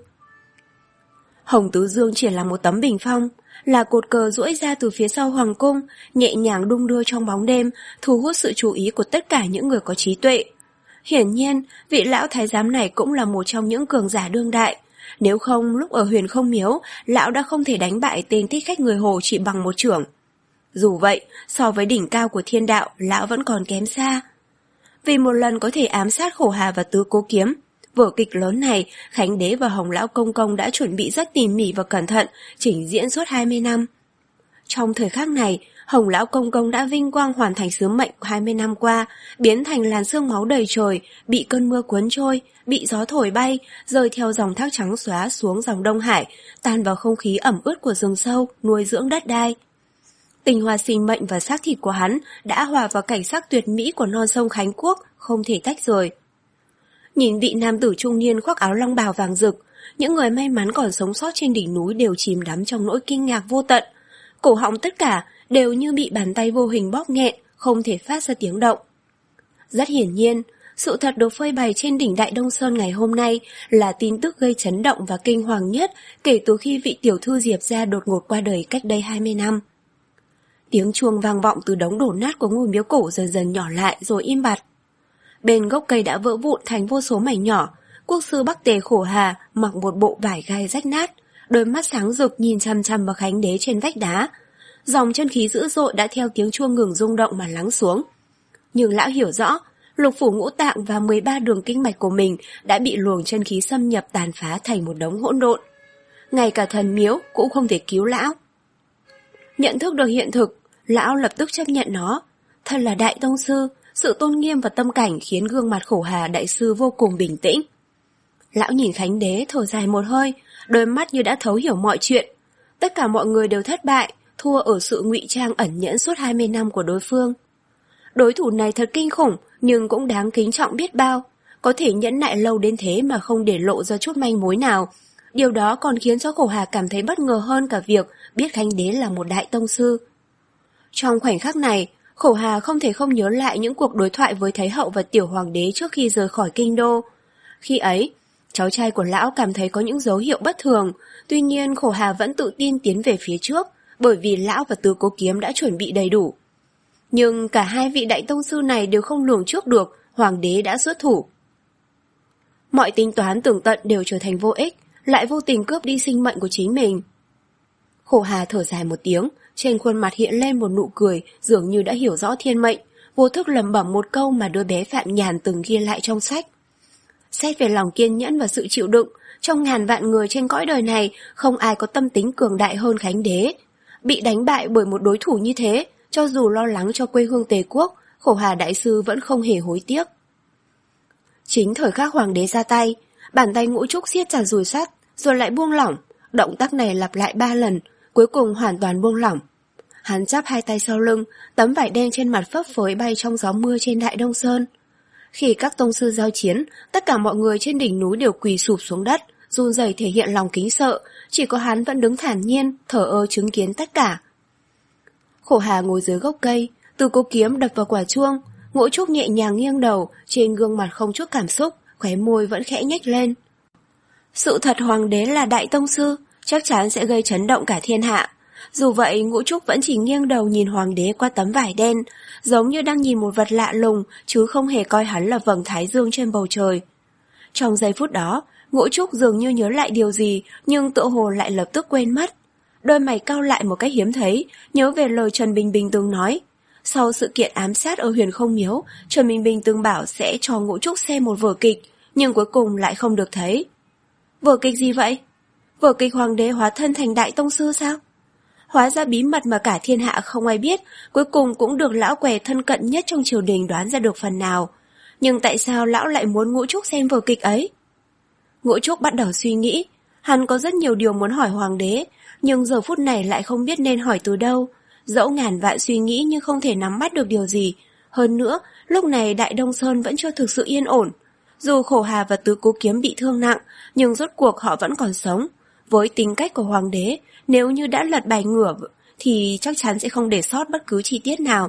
S1: Hồng Tứ Dương chỉ là một tấm bình phong, là cột cờ duỗi ra từ phía sau hoàng cung, nhẹ nhàng đung đưa trong bóng đêm, thu hút sự chú ý của tất cả những người có trí tuệ. Hiển nhiên, vị lão thái giám này cũng là một trong những cường giả đương đại. Nếu không, lúc ở Huyền Không Miếu, lão đã không thể đánh bại tên thích khách người Hồ chỉ bằng một chưởng. Dù vậy, so với đỉnh cao của thiên đạo, lão vẫn còn kém xa. Vì một lần có thể ám sát Khổ Hà và Tứ Cố Kiếm, Vở kịch lớn này, Khánh Đế và Hồng Lão Công Công đã chuẩn bị rất tỉ mỉ và cẩn thận, trình diễn suốt hai mươi năm. Trong thời khắc này, Hồng Lão Công Công đã vinh quang hoàn thành sứ mệnh hai mươi năm qua, biến thành làn sương máu đầy trời, bị cơn mưa cuốn trôi, bị gió thổi bay, rơi theo dòng thác trắng xóa xuống dòng Đông Hải, tan vào không khí ẩm ướt của rừng sâu, nuôi dưỡng đất đai. Tình hoa sinh mệnh và xác thịt của hắn đã hòa vào cảnh sắc tuyệt mỹ của non sông Khánh Quốc, không thể tách rời. Nhìn vị nam tử trung niên khoác áo long bào vàng rực, những người may mắn còn sống sót trên đỉnh núi đều chìm đắm trong nỗi kinh ngạc vô tận. Cổ họng tất cả đều như bị bàn tay vô hình bóp nghẹn, không thể phát ra tiếng động. Rất hiển nhiên, sự thật được phơi bày trên đỉnh Đại Đông Sơn ngày hôm nay là tin tức gây chấn động và kinh hoàng nhất kể từ khi vị tiểu thư Diệp gia đột ngột qua đời cách đây hai mươi năm. Tiếng chuông vang vọng từ đống đổ nát của ngôi miếu cổ dần dần nhỏ lại rồi im bặt. Bên gốc cây đã vỡ vụn thành vô số mảnh nhỏ, quốc sư Bắc Tề Khổ Hà mặc một bộ vải gai rách nát, đôi mắt sáng rực nhìn chằm chằm vào Khánh Đế trên vách đá. Dòng chân khí dữ dội đã theo tiếng chuông ngừng rung động mà lắng xuống. Nhưng lão hiểu rõ, lục phủ ngũ tạng và mười ba đường kinh mạch của mình đã bị luồng chân khí xâm nhập tàn phá thành một đống hỗn độn. Ngay cả thần miếu cũng không thể cứu lão. Nhận thức được hiện thực, lão lập tức chấp nhận nó. Thật là đại tông sư, sự tôn nghiêm và tâm cảnh khiến gương mặt Khổ Hà đại sư vô cùng bình tĩnh. Lão nhìn Khánh Đế thở dài một hơi, đôi mắt như đã thấu hiểu mọi chuyện. Tất cả mọi người đều thất bại, thua ở sự ngụy trang ẩn nhẫn suốt hai mươi năm của đối phương. Đối thủ này thật kinh khủng, nhưng cũng đáng kính trọng biết bao. Có thể nhẫn nại lâu đến thế mà không để lộ ra chút manh mối nào. Điều đó còn khiến cho Khổ Hà cảm thấy bất ngờ hơn cả việc biết Khánh Đế là một đại tông sư. Trong khoảnh khắc này, Khổ Hà không thể không nhớ lại những cuộc đối thoại với Thái hậu và Tiểu Hoàng đế trước khi rời khỏi kinh đô. Khi ấy, cháu trai của lão cảm thấy có những dấu hiệu bất thường, tuy nhiên Khổ Hà vẫn tự tin tiến về phía trước, bởi vì lão và Tứ Cố Kiếm đã chuẩn bị đầy đủ. Nhưng cả hai vị đại tông sư này đều không lường trước được Hoàng đế đã xuất thủ. Mọi tính toán tường tận đều trở thành vô ích, lại vô tình cướp đi sinh mệnh của chính mình. Khổ Hà thở dài một tiếng, trên khuôn mặt hiện lên một nụ cười dường như đã hiểu rõ thiên mệnh, vô thức lẩm bẩm một câu mà đứa bé Phạm Nhàn từng ghi lại trong sách. Xét về lòng kiên nhẫn và sự chịu đựng, trong ngàn vạn người trên cõi đời này không ai có tâm tính cường đại hơn Khánh Đế. Bị đánh bại bởi một đối thủ như thế, cho dù lo lắng cho quê hương Tề Quốc, Khổ Hà đại sư vẫn không hề hối tiếc. Chính thời khắc Hoàng đế ra tay, bàn tay Ngũ Trúc siết chặt dùi sắt, rồi lại buông lỏng. Động tác này lặp lại ba lần, cuối cùng hoàn toàn buông lỏng. Hắn chắp hai tay sau lưng, tấm vải đen trên mặt phấp phới bay trong gió mưa trên Đại Đông Sơn. Khi các tông sư giao chiến, tất cả mọi người trên đỉnh núi đều quỳ sụp xuống đất, run rẩy thể hiện lòng kính sợ, chỉ có hắn vẫn đứng thản nhiên, thờ ơ chứng kiến tất cả. Khổ Hà ngồi dưới gốc cây, Từ Cố Kiếm đập vào quả chuông, Ngũ Trúc nhẹ nhàng nghiêng đầu, trên gương mặt không chút cảm xúc, khóe môi vẫn khẽ nhếch lên. Sự thật Hoàng đế là đại tông sư, chắc chắn sẽ gây chấn động cả thiên hạ. Dù vậy, Ngũ Trúc vẫn chỉ nghiêng đầu nhìn Hoàng đế qua tấm vải đen, giống như đang nhìn một vật lạ lùng, chứ không hề coi hắn là vầng thái dương trên bầu trời. Trong giây phút đó, Ngũ Trúc dường như nhớ lại điều gì, nhưng tựa hồ lại lập tức quên mất. Đôi mày cau lại một cách hiếm thấy, nhớ về lời Trần Bình Bình từng nói. Sau sự kiện ám sát ở Huyền Không Miếu, Trần Bình Bình từng bảo sẽ cho Ngũ Trúc xem một vở kịch, nhưng cuối cùng lại không được thấy. Vở kịch gì vậy? Vở kịch Hoàng đế hóa thân thành đại tông sư sao? Hóa ra bí mật mà cả thiên hạ không ai biết, cuối cùng cũng được lão què thân cận nhất trong triều đình đoán ra được phần nào. Nhưng tại sao lão lại muốn Ngũ Trúc xem vở kịch ấy? Ngũ Trúc bắt đầu suy nghĩ, hắn có rất nhiều điều muốn hỏi Hoàng đế, nhưng giờ phút này lại không biết nên hỏi từ đâu. Dẫu ngàn vạn suy nghĩ nhưng không thể nắm bắt được điều gì. Hơn nữa, lúc này Đại Đông Sơn vẫn chưa thực sự yên ổn. Dù Khổ Hà và Tứ Cố Kiếm bị thương nặng, nhưng rốt cuộc họ vẫn còn sống. Với tính cách của Hoàng đế, nếu như đã lật bài ngửa thì chắc chắn sẽ không để sót bất cứ chi tiết nào.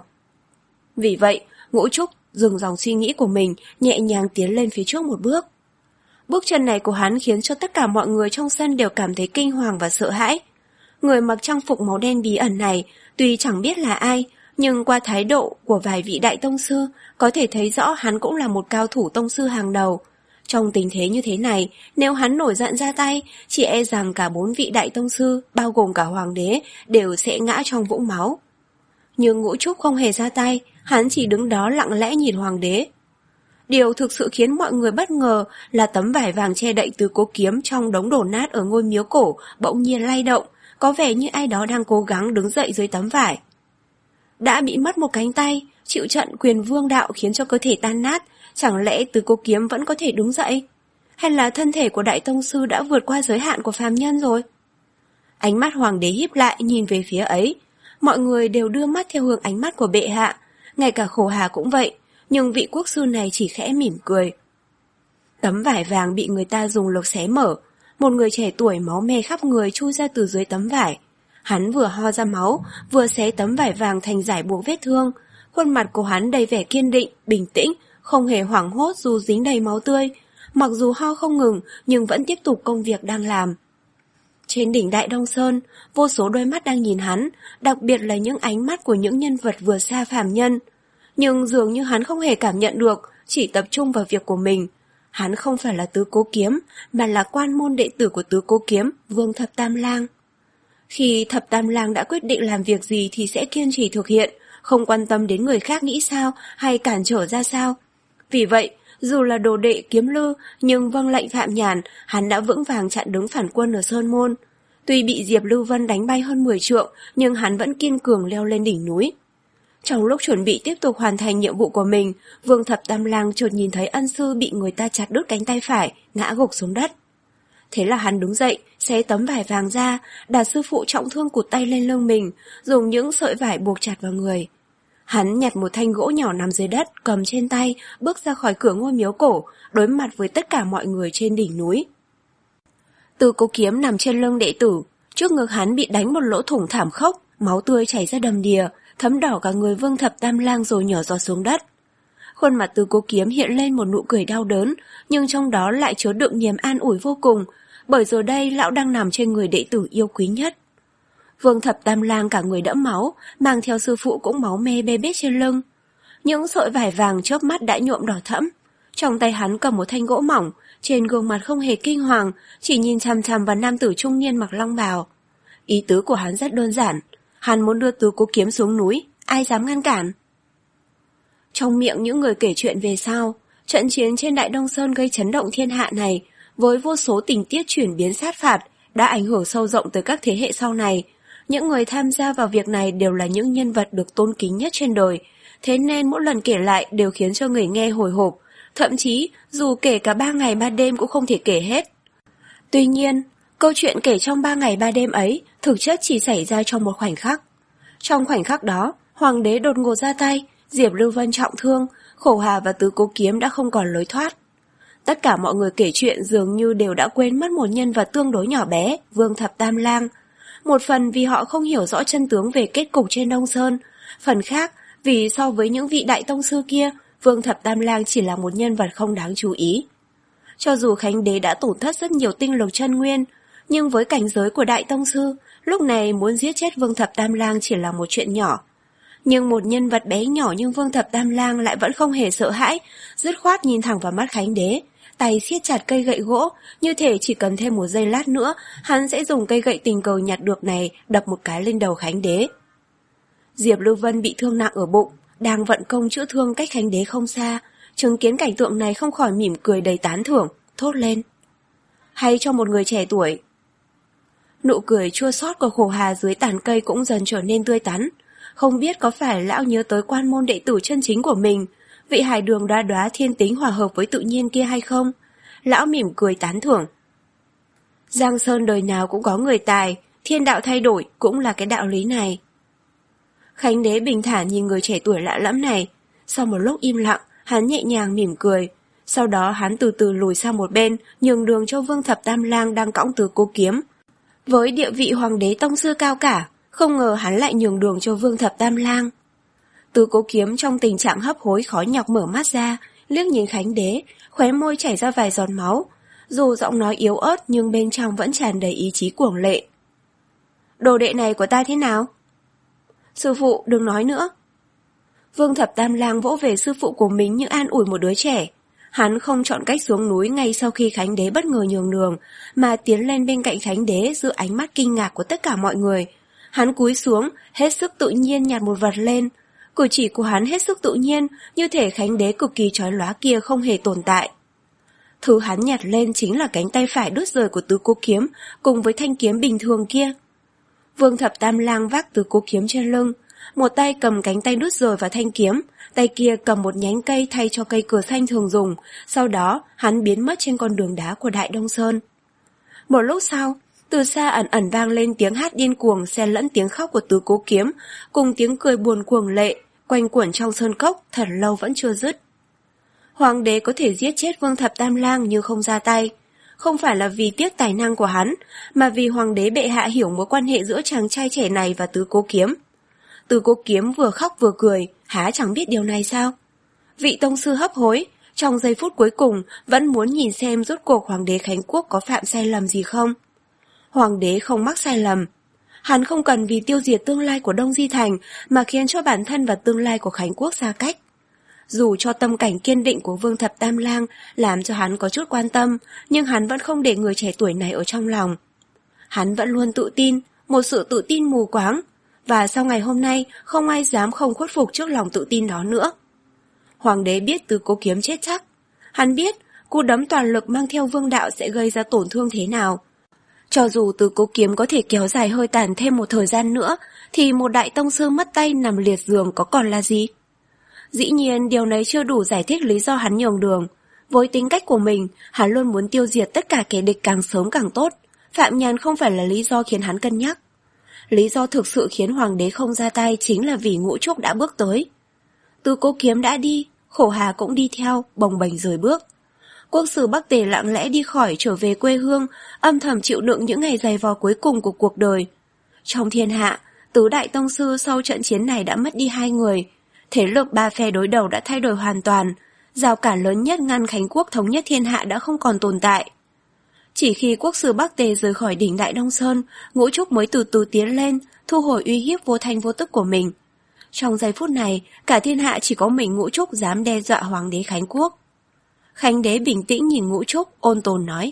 S1: Vì vậy, Ngũ Trúc dừng dòng suy nghĩ của mình, nhẹ nhàng tiến lên phía trước một bước. Bước chân này của hắn khiến cho tất cả mọi người trong sân đều cảm thấy kinh hoàng và sợ hãi. Người mặc trang phục màu đen bí ẩn này, tuy chẳng biết là ai, nhưng qua thái độ của vài vị đại tông sư, có thể thấy rõ hắn cũng là một cao thủ tông sư hàng đầu. Trong tình thế như thế này, nếu hắn nổi giận ra tay, chỉ e rằng cả bốn vị đại tông sư, bao gồm cả Hoàng đế, đều sẽ ngã trong vũng máu. Nhưng Ngũ Trúc không hề ra tay, hắn chỉ đứng đó lặng lẽ nhìn Hoàng đế. Điều thực sự khiến mọi người bất ngờ là tấm vải vàng che đậy Tứ Cố Kiếm trong đống đổ nát ở ngôi miếu cổ bỗng nhiên lay động, có vẻ như ai đó đang cố gắng đứng dậy dưới tấm vải. Đã bị mất một cánh tay, chịu trận quyền vương đạo khiến cho cơ thể tan nát, chẳng lẽ Tứ Cố Kiếm vẫn có thể đứng dậy? Hay là thân thể của Đại Tông Sư đã vượt qua giới hạn của phàm nhân rồi? Ánh mắt hoàng đế híp lại nhìn về phía ấy. Mọi người đều đưa mắt theo hướng ánh mắt của bệ hạ, ngay cả Khổ Hà cũng vậy, nhưng vị quốc sư này chỉ khẽ mỉm cười. Tấm vải vàng bị người ta dùng lược xé mở, một người trẻ tuổi máu me khắp người chui ra từ dưới tấm vải. Hắn vừa ho ra máu, vừa xé tấm vải vàng thành giải buộc vết thương. Khuôn mặt của hắn đầy vẻ kiên định, bình tĩnh, không hề hoảng hốt dù dính đầy máu tươi. Mặc dù ho không ngừng, nhưng vẫn tiếp tục công việc đang làm. Trên đỉnh Đại Đông Sơn, vô số đôi mắt đang nhìn hắn, đặc biệt là những ánh mắt của những nhân vật vừa xa phàm nhân. Nhưng dường như hắn không hề cảm nhận được, chỉ tập trung vào việc của mình. Hắn không phải là Tứ Cố Kiếm, mà là quan môn đệ tử của Tứ Cố Kiếm, Vương Thập Tam Lang. Khi Thập Tam Lang đã quyết định làm việc gì thì sẽ kiên trì thực hiện, không quan tâm đến người khác nghĩ sao hay cản trở ra sao. Vì vậy, dù là đồ đệ Kiếm Lư, nhưng vâng lệnh Phạm Nhàn, hắn đã vững vàng chặn đứng phản quân ở Sơn Môn. Tuy bị Diệp Lưu Vân đánh bay hơn mười trượng, nhưng hắn vẫn kiên cường leo lên đỉnh núi. Trong lúc chuẩn bị tiếp tục hoàn thành nhiệm vụ của mình, Vương Thập Tam Lang chợt nhìn thấy ân sư bị người ta chặt đứt cánh tay phải, ngã gục xuống đất. Thế là hắn đứng dậy, xé tấm vải vàng ra, đặt sư phụ trọng thương cụt tay lên lưng mình, dùng những sợi vải buộc chặt vào người. Hắn nhặt một thanh gỗ nhỏ nằm dưới đất, cầm trên tay, bước ra khỏi cửa ngôi miếu cổ, đối mặt với tất cả mọi người trên đỉnh núi. Tứ Cố Kiếm nằm trên lưng đệ tử, trước ngực hắn bị đánh một lỗ thủng thảm khốc, máu tươi chảy ra đầm đìa, thấm đỏ cả người Vương Thập Tam Lang rồi nhỏ giọt xuống đất. Khuôn mặt Tứ Cố Kiếm hiện lên một nụ cười đau đớn, nhưng trong đó lại chứa đựng niềm an ủi vô cùng, bởi giờ đây lão đang nằm trên người đệ tử yêu quý nhất. Vương Thập Tam Lang cả người đẫm máu, mang theo sư phụ cũng máu me bê bết trên lưng. Những sợi vải vàng chớp mắt đã nhuộm đỏ thẫm. Trong tay hắn cầm một thanh gỗ mỏng, trên gương mặt không hề kinh hoàng, chỉ nhìn chằm chằm vào nam tử trung niên mặc long bào. Ý tứ của hắn rất đơn giản, hắn muốn đưa Tứ Cố Kiếm xuống núi, ai dám ngăn cản. Trong miệng những người kể chuyện về sau, trận chiến trên Đại Đông Sơn gây chấn động thiên hạ này, với vô số tình tiết chuyển biến sát phạt, đã ảnh hưởng sâu rộng tới các thế hệ sau này. Những người tham gia vào việc này đều là những nhân vật được tôn kính nhất trên đời, thế nên mỗi lần kể lại đều khiến cho người nghe hồi hộp, thậm chí dù kể cả ba ngày ba đêm cũng không thể kể hết. Tuy nhiên, câu chuyện kể trong ba ngày ba đêm ấy thực chất chỉ xảy ra trong một khoảnh khắc. Trong khoảnh khắc đó, hoàng đế đột ngột ra tay, Diệp Lưu Vân trọng thương, Khổ Hà và Tứ Cố Kiếm đã không còn lối thoát. Tất cả mọi người kể chuyện dường như đều đã quên mất một nhân vật tương đối nhỏ bé, Vương Thập Tam Lang. Một phần vì họ không hiểu rõ chân tướng về kết cục trên Đông Sơn, phần khác vì so với những vị đại tông sư kia, Vương Thập Tam Lang chỉ là một nhân vật không đáng chú ý. Cho dù Khánh Đế đã tổn thất rất nhiều tinh lực chân nguyên, nhưng với cảnh giới của đại tông sư, lúc này muốn giết chết Vương Thập Tam Lang chỉ là một chuyện nhỏ. Nhưng một nhân vật bé nhỏ như Vương Thập Tam Lang lại vẫn không hề sợ hãi, dứt khoát nhìn thẳng vào mắt Khánh Đế, tay siết chặt cây gậy gỗ, như thể chỉ cần thêm một giây lát nữa, hắn sẽ dùng cây gậy tình cờ nhặt được này đập một cái lên đầu Khánh Đế. Diệp Lưu Vân bị thương nặng ở bụng, đang vận công chữa thương cách Khánh Đế không xa, chứng kiến cảnh tượng này không khỏi mỉm cười đầy tán thưởng, thốt lên: hay cho một người trẻ tuổi. Nụ cười chua xót của Khổ Hà dưới tàn cây cũng dần trở nên tươi tắn. Không biết có phải lão nhớ tới quan môn đệ tử chân chính của mình, vị hải đường đoá đoá thiên tính hòa hợp với tự nhiên kia hay không? Lão mỉm cười tán thưởng. Giang Sơn đời nào cũng có người tài, thiên đạo thay đổi cũng là cái đạo lý này. Khánh Đế bình thản nhìn người trẻ tuổi lạ lẫm này. Sau một lúc im lặng, hắn nhẹ nhàng mỉm cười. Sau đó hắn từ từ lùi sang một bên, nhường đường cho Vương Thập Tam Lang đang cõng Tứ Cố Kiếm. Với địa vị hoàng đế tông sư cao cả, không ngờ hắn lại nhường đường cho Vương Thập Tam Lang. Tứ Cố Kiếm trong tình trạng hấp hối khó nhọc mở mắt ra, liếc nhìn Khánh Đế, khóe môi chảy ra vài giọt máu. Dù giọng nói yếu ớt nhưng bên trong vẫn tràn đầy ý chí cuồng lệ. Đồ đệ này của ta thế nào? Sư phụ, đừng nói nữa. Vương Thập Tam Lang vỗ về sư phụ của mình như an ủi một đứa trẻ. Hắn không chọn cách xuống núi ngay sau khi Khánh Đế bất ngờ nhường đường, mà tiến lên bên cạnh Khánh Đế giữa ánh mắt kinh ngạc của tất cả mọi người. Hắn cúi xuống, hết sức tự nhiên nhặt một vật lên. Cử chỉ của hắn hết sức tự nhiên, như thể khánh đế cực kỳ chói lóa kia không hề tồn tại. Thứ hắn nhặt lên chính là cánh tay phải đứt rời của Tứ Cố Kiếm, cùng với thanh kiếm bình thường kia. Vương Thập Tam Lang vác Tứ Cố Kiếm trên lưng, một tay cầm cánh tay đứt rời và thanh kiếm, tay kia cầm một nhánh cây thay cho cây cờ xanh thường dùng, sau đó hắn biến mất trên con đường đá của Đại Đông Sơn. Một lúc sau, từ xa ẩn ẩn vang lên tiếng hát điên cuồng xen lẫn tiếng khóc của Tứ Cố Kiếm, cùng tiếng cười buồn cuồng lệ, quanh quẩn trong sơn cốc thật lâu vẫn chưa dứt. Hoàng đế có thể giết chết Vương Thập Tam Lang nhưng không ra tay, không phải là vì tiếc tài năng của hắn, mà vì hoàng đế bệ hạ hiểu mối quan hệ giữa chàng trai trẻ này và Tứ Cố Kiếm. Tứ Cố Kiếm vừa khóc vừa cười, há chẳng biết điều này sao? Vị tông sư hấp hối, trong giây phút cuối cùng vẫn muốn nhìn xem rốt cuộc hoàng đế Khánh Quốc có phạm sai lầm gì không. Hoàng đế không mắc sai lầm. Hắn không cần vì tiêu diệt tương lai của Đông Di Thành mà khiến cho bản thân và tương lai của Khánh Quốc xa cách. Dù cho tâm cảnh kiên định của Vương Thập Tam Lang làm cho hắn có chút quan tâm, nhưng hắn vẫn không để người trẻ tuổi này ở trong lòng. Hắn vẫn luôn tự tin, một sự tự tin mù quáng, và sau ngày hôm nay không ai dám không khuất phục trước lòng tự tin đó nữa. Hoàng đế biết Tứ Cố Kiếm chết chắc. Hắn biết cú đấm toàn lực mang theo vương đạo sẽ gây ra tổn thương thế nào. Cho dù Tứ Cố Kiếm có thể kéo dài hơi tàn thêm một thời gian nữa, thì một đại tông sư mất tay nằm liệt giường có còn là gì? Dĩ nhiên điều này chưa đủ giải thích lý do hắn nhường đường. Với tính cách của mình, hắn luôn muốn tiêu diệt tất cả kẻ địch càng sớm càng tốt. Phạm Nhàn không phải là lý do khiến hắn cân nhắc. Lý do thực sự khiến hoàng đế không ra tay chính là vì Ngũ Trúc đã bước tới. Tứ Cố Kiếm đã đi, Khổ Hà cũng đi theo, bồng bềnh rời bước. Quốc sử Bắc Tề lặng lẽ đi khỏi trở về quê hương, âm thầm chịu đựng những ngày dày vò cuối cùng của cuộc đời. Trong thiên hạ, tứ đại tông sư sau trận chiến này đã mất đi hai người. Thế lực ba phe đối đầu đã thay đổi hoàn toàn, rào cản lớn nhất ngăn Khánh Quốc thống nhất thiên hạ đã không còn tồn tại. Chỉ khi quốc sử Bắc Tề rời khỏi đỉnh Đại Đông Sơn, Ngũ Trúc mới từ từ tiến lên, thu hồi uy hiếp vô thanh vô tức của mình. Trong giây phút này, cả thiên hạ chỉ có mình Ngũ Trúc dám đe dọa hoàng đế Khánh Quốc. Khánh đế bình tĩnh nhìn Ngũ Trúc, ôn tồn nói: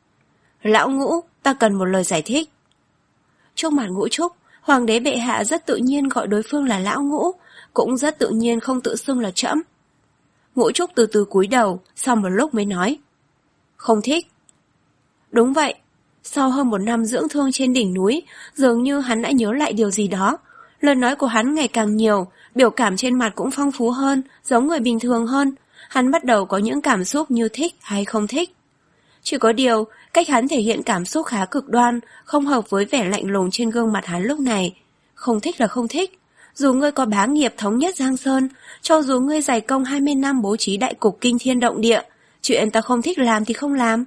S1: Lão Ngũ, ta cần một lời giải thích. Trước mặt Ngũ Trúc, hoàng đế bệ hạ rất tự nhiên gọi đối phương là Lão Ngũ, cũng rất tự nhiên không tự xưng là trẫm. Ngũ Trúc từ từ cúi đầu, sau một lúc mới nói: Không thích. Đúng vậy, sau hơn một năm dưỡng thương trên đỉnh núi, dường như hắn đã nhớ lại điều gì đó. Lời nói của hắn ngày càng nhiều, biểu cảm trên mặt cũng phong phú hơn, giống người bình thường hơn. Hắn bắt đầu có những cảm xúc như thích hay không thích. Chỉ có điều, cách hắn thể hiện cảm xúc khá cực đoan, không hợp với vẻ lạnh lùng trên gương mặt hắn lúc này. Không thích là không thích. Dù ngươi có bá nghiệp thống nhất Giang Sơn, cho dù ngươi dày công hai mươi năm bố trí đại cục kinh thiên động địa, chuyện ta không thích làm thì không làm.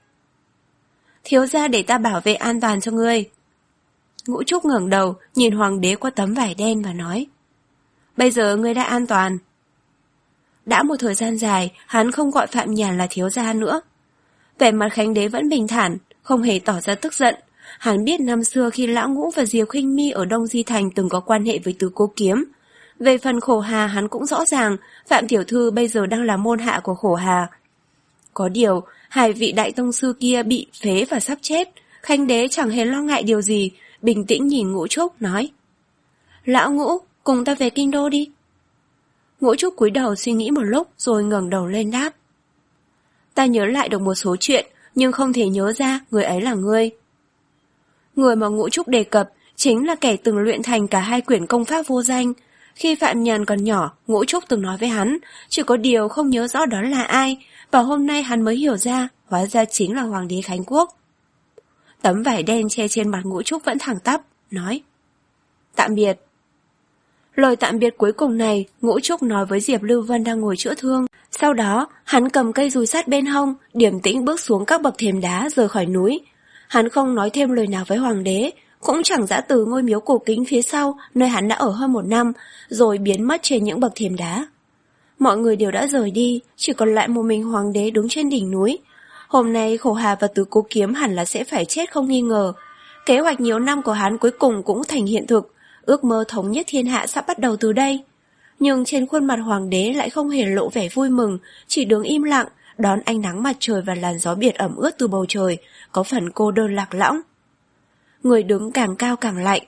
S1: Thiếu gia để ta bảo vệ an toàn cho ngươi. Ngũ Trúc ngẩng đầu, nhìn hoàng đế qua tấm vải đen và nói: Bây giờ ngươi đã an toàn. Đã một thời gian dài, hắn không gọi Phạm Nhàn là thiếu gia nữa. Vẻ mặt Khánh đế vẫn bình thản, không hề tỏ ra tức giận. Hắn biết năm xưa khi Lão Ngũ và Diệp Khinh Mi ở Đông Di Thành từng có quan hệ với Tứ Cố Kiếm. Về phần Khổ Hà hắn cũng rõ ràng, Phạm Tiểu Thư bây giờ đang là môn hạ của Khổ Hà. Có điều, hai vị đại tông sư kia bị phế và sắp chết. Khánh đế chẳng hề lo ngại điều gì, bình tĩnh nhìn Ngũ Trúc, nói: Lão Ngũ, cùng ta về kinh đô đi. Ngũ Trúc cúi đầu suy nghĩ một lúc rồi ngẩng đầu lên đáp: Ta nhớ lại được một số chuyện, nhưng không thể nhớ ra người ấy là ngươi. Người mà Ngũ Trúc đề cập chính là kẻ từng luyện thành cả hai quyển công pháp vô danh. Khi Phạm Nhàn còn nhỏ, Ngũ Trúc từng nói với hắn, chỉ có điều không nhớ rõ đó là ai, và hôm nay hắn mới hiểu ra, hóa ra chính là hoàng đế Khánh Quốc. Tấm vải đen che trên mặt Ngũ Trúc vẫn thẳng tắp, nói: Tạm biệt. Lời tạm biệt cuối cùng này, Ngũ Trúc nói với Diệp Lưu Vân đang ngồi chữa thương. Sau đó, hắn cầm cây dùi sắt bên hông, điềm tĩnh bước xuống các bậc thềm đá rời khỏi núi. Hắn không nói thêm lời nào với hoàng đế, cũng chẳng dã từ ngôi miếu cổ kính phía sau, nơi hắn đã ở hơn một năm, rồi biến mất trên những bậc thềm đá. Mọi người đều đã rời đi, chỉ còn lại một mình hoàng đế đứng trên đỉnh núi. Hôm nay Khổ Hà và Tứ Cố Kiếm hẳn là sẽ phải chết không nghi ngờ. Kế hoạch nhiều năm của hắn cuối cùng cũng thành hiện thực, ước mơ thống nhất thiên hạ sắp bắt đầu từ đây. Nhưng trên khuôn mặt hoàng đế lại không hề lộ vẻ vui mừng, chỉ đứng im lặng, đón ánh nắng mặt trời và làn gió biển ẩm ướt từ bầu trời, có phần cô đơn lạc lõng. Người đứng càng cao càng lạnh.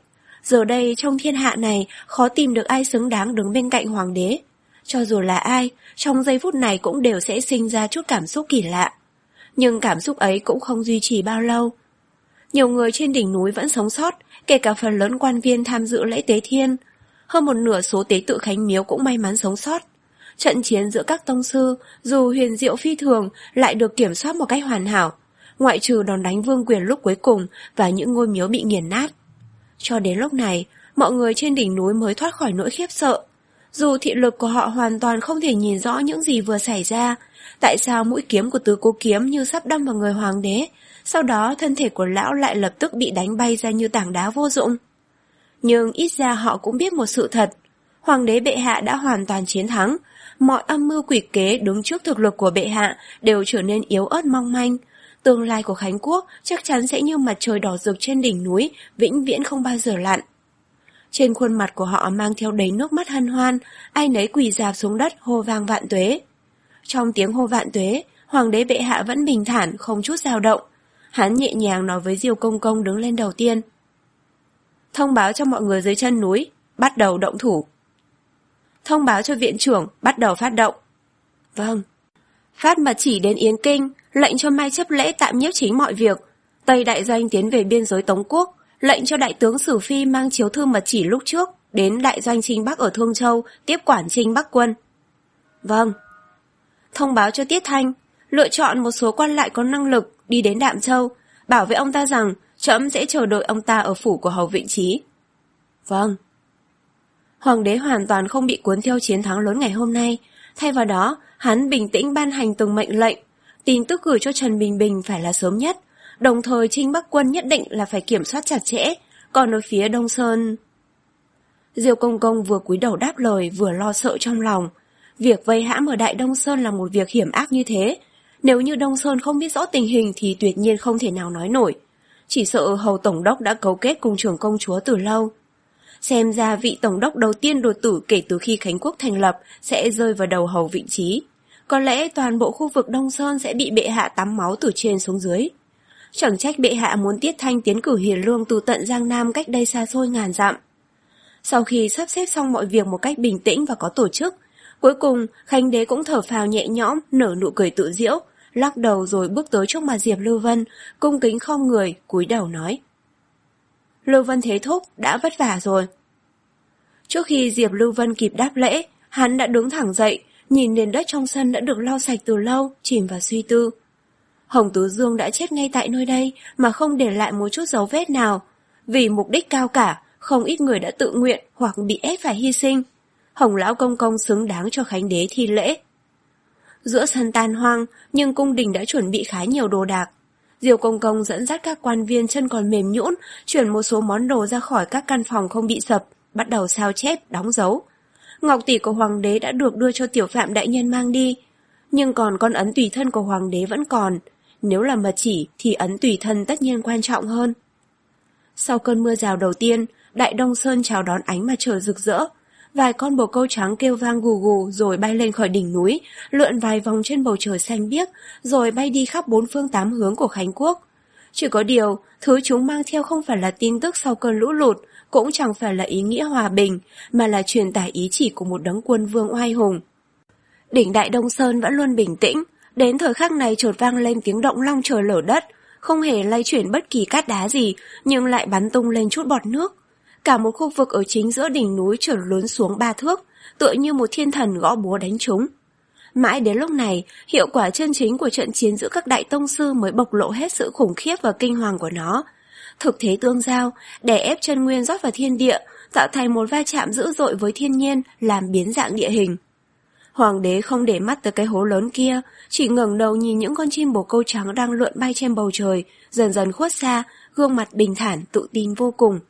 S1: Giờ đây trong thiên hạ này khó tìm được ai xứng đáng đứng bên cạnh hoàng đế. Cho dù là ai, trong giây phút này cũng đều sẽ sinh ra chút cảm xúc kỳ lạ. Nhưng cảm xúc ấy cũng không duy trì bao lâu. Nhiều người trên đỉnh núi vẫn sống sót, kể cả phần lớn quan viên tham dự lễ tế thiên. Hơn một nửa số tế tự Khánh Miếu cũng may mắn sống sót. Trận chiến giữa các tông sư, dù huyền diệu phi thường, lại được kiểm soát một cách hoàn hảo, ngoại trừ đòn đánh vương quyền lúc cuối cùng và những ngôi miếu bị nghiền nát. Cho đến lúc này, mọi người trên đỉnh núi mới thoát khỏi nỗi khiếp sợ. Dù thị lực của họ hoàn toàn không thể nhìn rõ những gì vừa xảy ra, tại sao mũi kiếm của Tứ Cố Kiếm như sắp đâm vào người hoàng đế, sau đó thân thể của lão lại lập tức bị đánh bay ra như tảng đá vô dụng. Nhưng ít ra họ cũng biết một sự thật, hoàng đế bệ hạ đã hoàn toàn chiến thắng, mọi âm mưu quỷ kế đứng trước thực lực của bệ hạ đều trở nên yếu ớt mong manh. Tương lai của Khánh Quốc chắc chắn sẽ như mặt trời đỏ rực trên đỉnh núi, vĩnh viễn không bao giờ lặn. Trên khuôn mặt của họ mang theo đầy nước mắt hân hoan, ai nấy quỳ rạp xuống đất hô vang vạn tuế. Trong tiếng hô vạn tuế, hoàng đế bệ hạ vẫn bình thản, không chút dao động. Hắn nhẹ nhàng nói với Diêu Công Công đứng lên đầu tiên. Thông báo cho mọi người dưới chân núi, bắt đầu động thủ. Thông báo cho viện trưởng, bắt đầu phát động. Vâng. Phát mật chỉ đến Yến Kinh, lệnh cho Mai Chấp Lễ tạm nhiếp chính mọi việc. Tây Đại Doanh tiến về biên giới Tống Quốc, lệnh cho Đại tướng Sử Phi mang chiếu thư mật chỉ lúc trước đến Đại Doanh Trinh Bắc ở Thương Châu tiếp quản Trinh Bắc quân. Vâng. Thông báo cho Tiết Thanh, lựa chọn một số quan lại có năng lực đi đến Đạm Châu, bảo vệ ông ta rằng trẫm sẽ chờ đợi ông ta ở phủ của Hầu Vịnh Trí. Vâng. Hoàng đế hoàn toàn không bị cuốn theo chiến thắng lớn ngày hôm nay, thay vào đó, hắn bình tĩnh ban hành từng mệnh lệnh, tin tức gửi cho Trần Bình Bình phải là sớm nhất, đồng thời Trinh Bắc quân nhất định là phải kiểm soát chặt chẽ, còn ở phía Đông Sơn... Diêu Công Công vừa cúi đầu đáp lời vừa lo sợ trong lòng. Việc vây hãm ở Đại Đông Sơn là một việc hiểm ác như thế. Nếu như Đông Sơn không biết rõ tình hình thì tuyệt nhiên không thể nào nói nổi. Chỉ sợ Hầu Tổng đốc đã cấu kết cùng trưởng công chúa từ lâu. Xem ra vị Tổng đốc đầu tiên đột tử kể từ khi Khánh Quốc thành lập sẽ rơi vào đầu Hầu Vịnh Trí. Có lẽ toàn bộ khu vực Đông Sơn sẽ bị bệ hạ tắm máu từ trên xuống dưới. Chẳng trách bệ hạ muốn Tiết Thanh tiến cử hiền lương từ tận Giang Nam cách đây xa xôi ngàn dặm. Sau khi sắp xếp xong mọi việc một cách bình tĩnh và có tổ chức, cuối cùng Khánh đế cũng thở phào nhẹ nhõm, nở nụ cười tự giễu, lắc đầu rồi bước tới trước mặt Diệp Lưu Vân, cung kính khom người, cúi đầu nói. Lưu Vân thế thúc, đã vất vả rồi. Trước khi Diệp Lưu Vân kịp đáp lễ, hắn đã đứng thẳng dậy, nhìn nền đất trong sân đã được lau sạch từ lâu, chìm vào suy tư. Hồng Tứ Dương đã chết ngay tại nơi đây mà không để lại một chút dấu vết nào. Vì mục đích cao cả, không ít người đã tự nguyện hoặc bị ép phải hy sinh. Hồng Lão Công Công xứng đáng cho Khánh đế thi lễ. Giữa sân tan hoang, nhưng cung đình đã chuẩn bị khá nhiều đồ đạc. Diêu Công Công dẫn dắt các quan viên chân còn mềm nhũn chuyển một số món đồ ra khỏi các căn phòng không bị sập, bắt đầu sao chép, đóng dấu. Ngọc tỷ của hoàng đế đã được đưa cho Tiểu Phạm đại nhân mang đi, nhưng còn con ấn tùy thân của hoàng đế vẫn còn. Nếu là mật chỉ thì ấn tùy thân tất nhiên quan trọng hơn. Sau cơn mưa rào đầu tiên, Đại Đông Sơn chào đón ánh mặt trời rực rỡ. Vài con bồ câu trắng kêu vang gù gù rồi bay lên khỏi đỉnh núi, lượn vài vòng trên bầu trời xanh biếc, rồi bay đi khắp bốn phương tám hướng của Khánh Quốc. Chỉ có điều, thứ chúng mang theo không phải là tin tức sau cơn lũ lụt, cũng chẳng phải là ý nghĩa hòa bình, mà là truyền tải ý chỉ của một đấng quân vương oai hùng. Đỉnh Đại Đông Sơn vẫn luôn bình tĩnh, đến thời khắc này chợt vang lên tiếng động long trời lở đất, không hề lay chuyển bất kỳ cát đá gì, nhưng lại bắn tung lên chút bọt nước. Cả một khu vực ở chính giữa đỉnh núi chợt lún xuống ba thước, tựa như một thiên thần gõ búa đánh trúng. Mãi đến lúc này, hiệu quả chân chính của trận chiến giữa các đại tông sư mới bộc lộ hết sự khủng khiếp và kinh hoàng của nó. Thực thế tương giao, đè ép chân nguyên rót vào thiên địa, tạo thành một va chạm dữ dội với thiên nhiên, làm biến dạng địa hình. Hoàng đế không để mắt tới cái hố lớn kia, chỉ ngẩng đầu nhìn những con chim bồ câu trắng đang lượn bay trên bầu trời, dần dần khuất xa, gương mặt bình thản, tự tin vô cùng.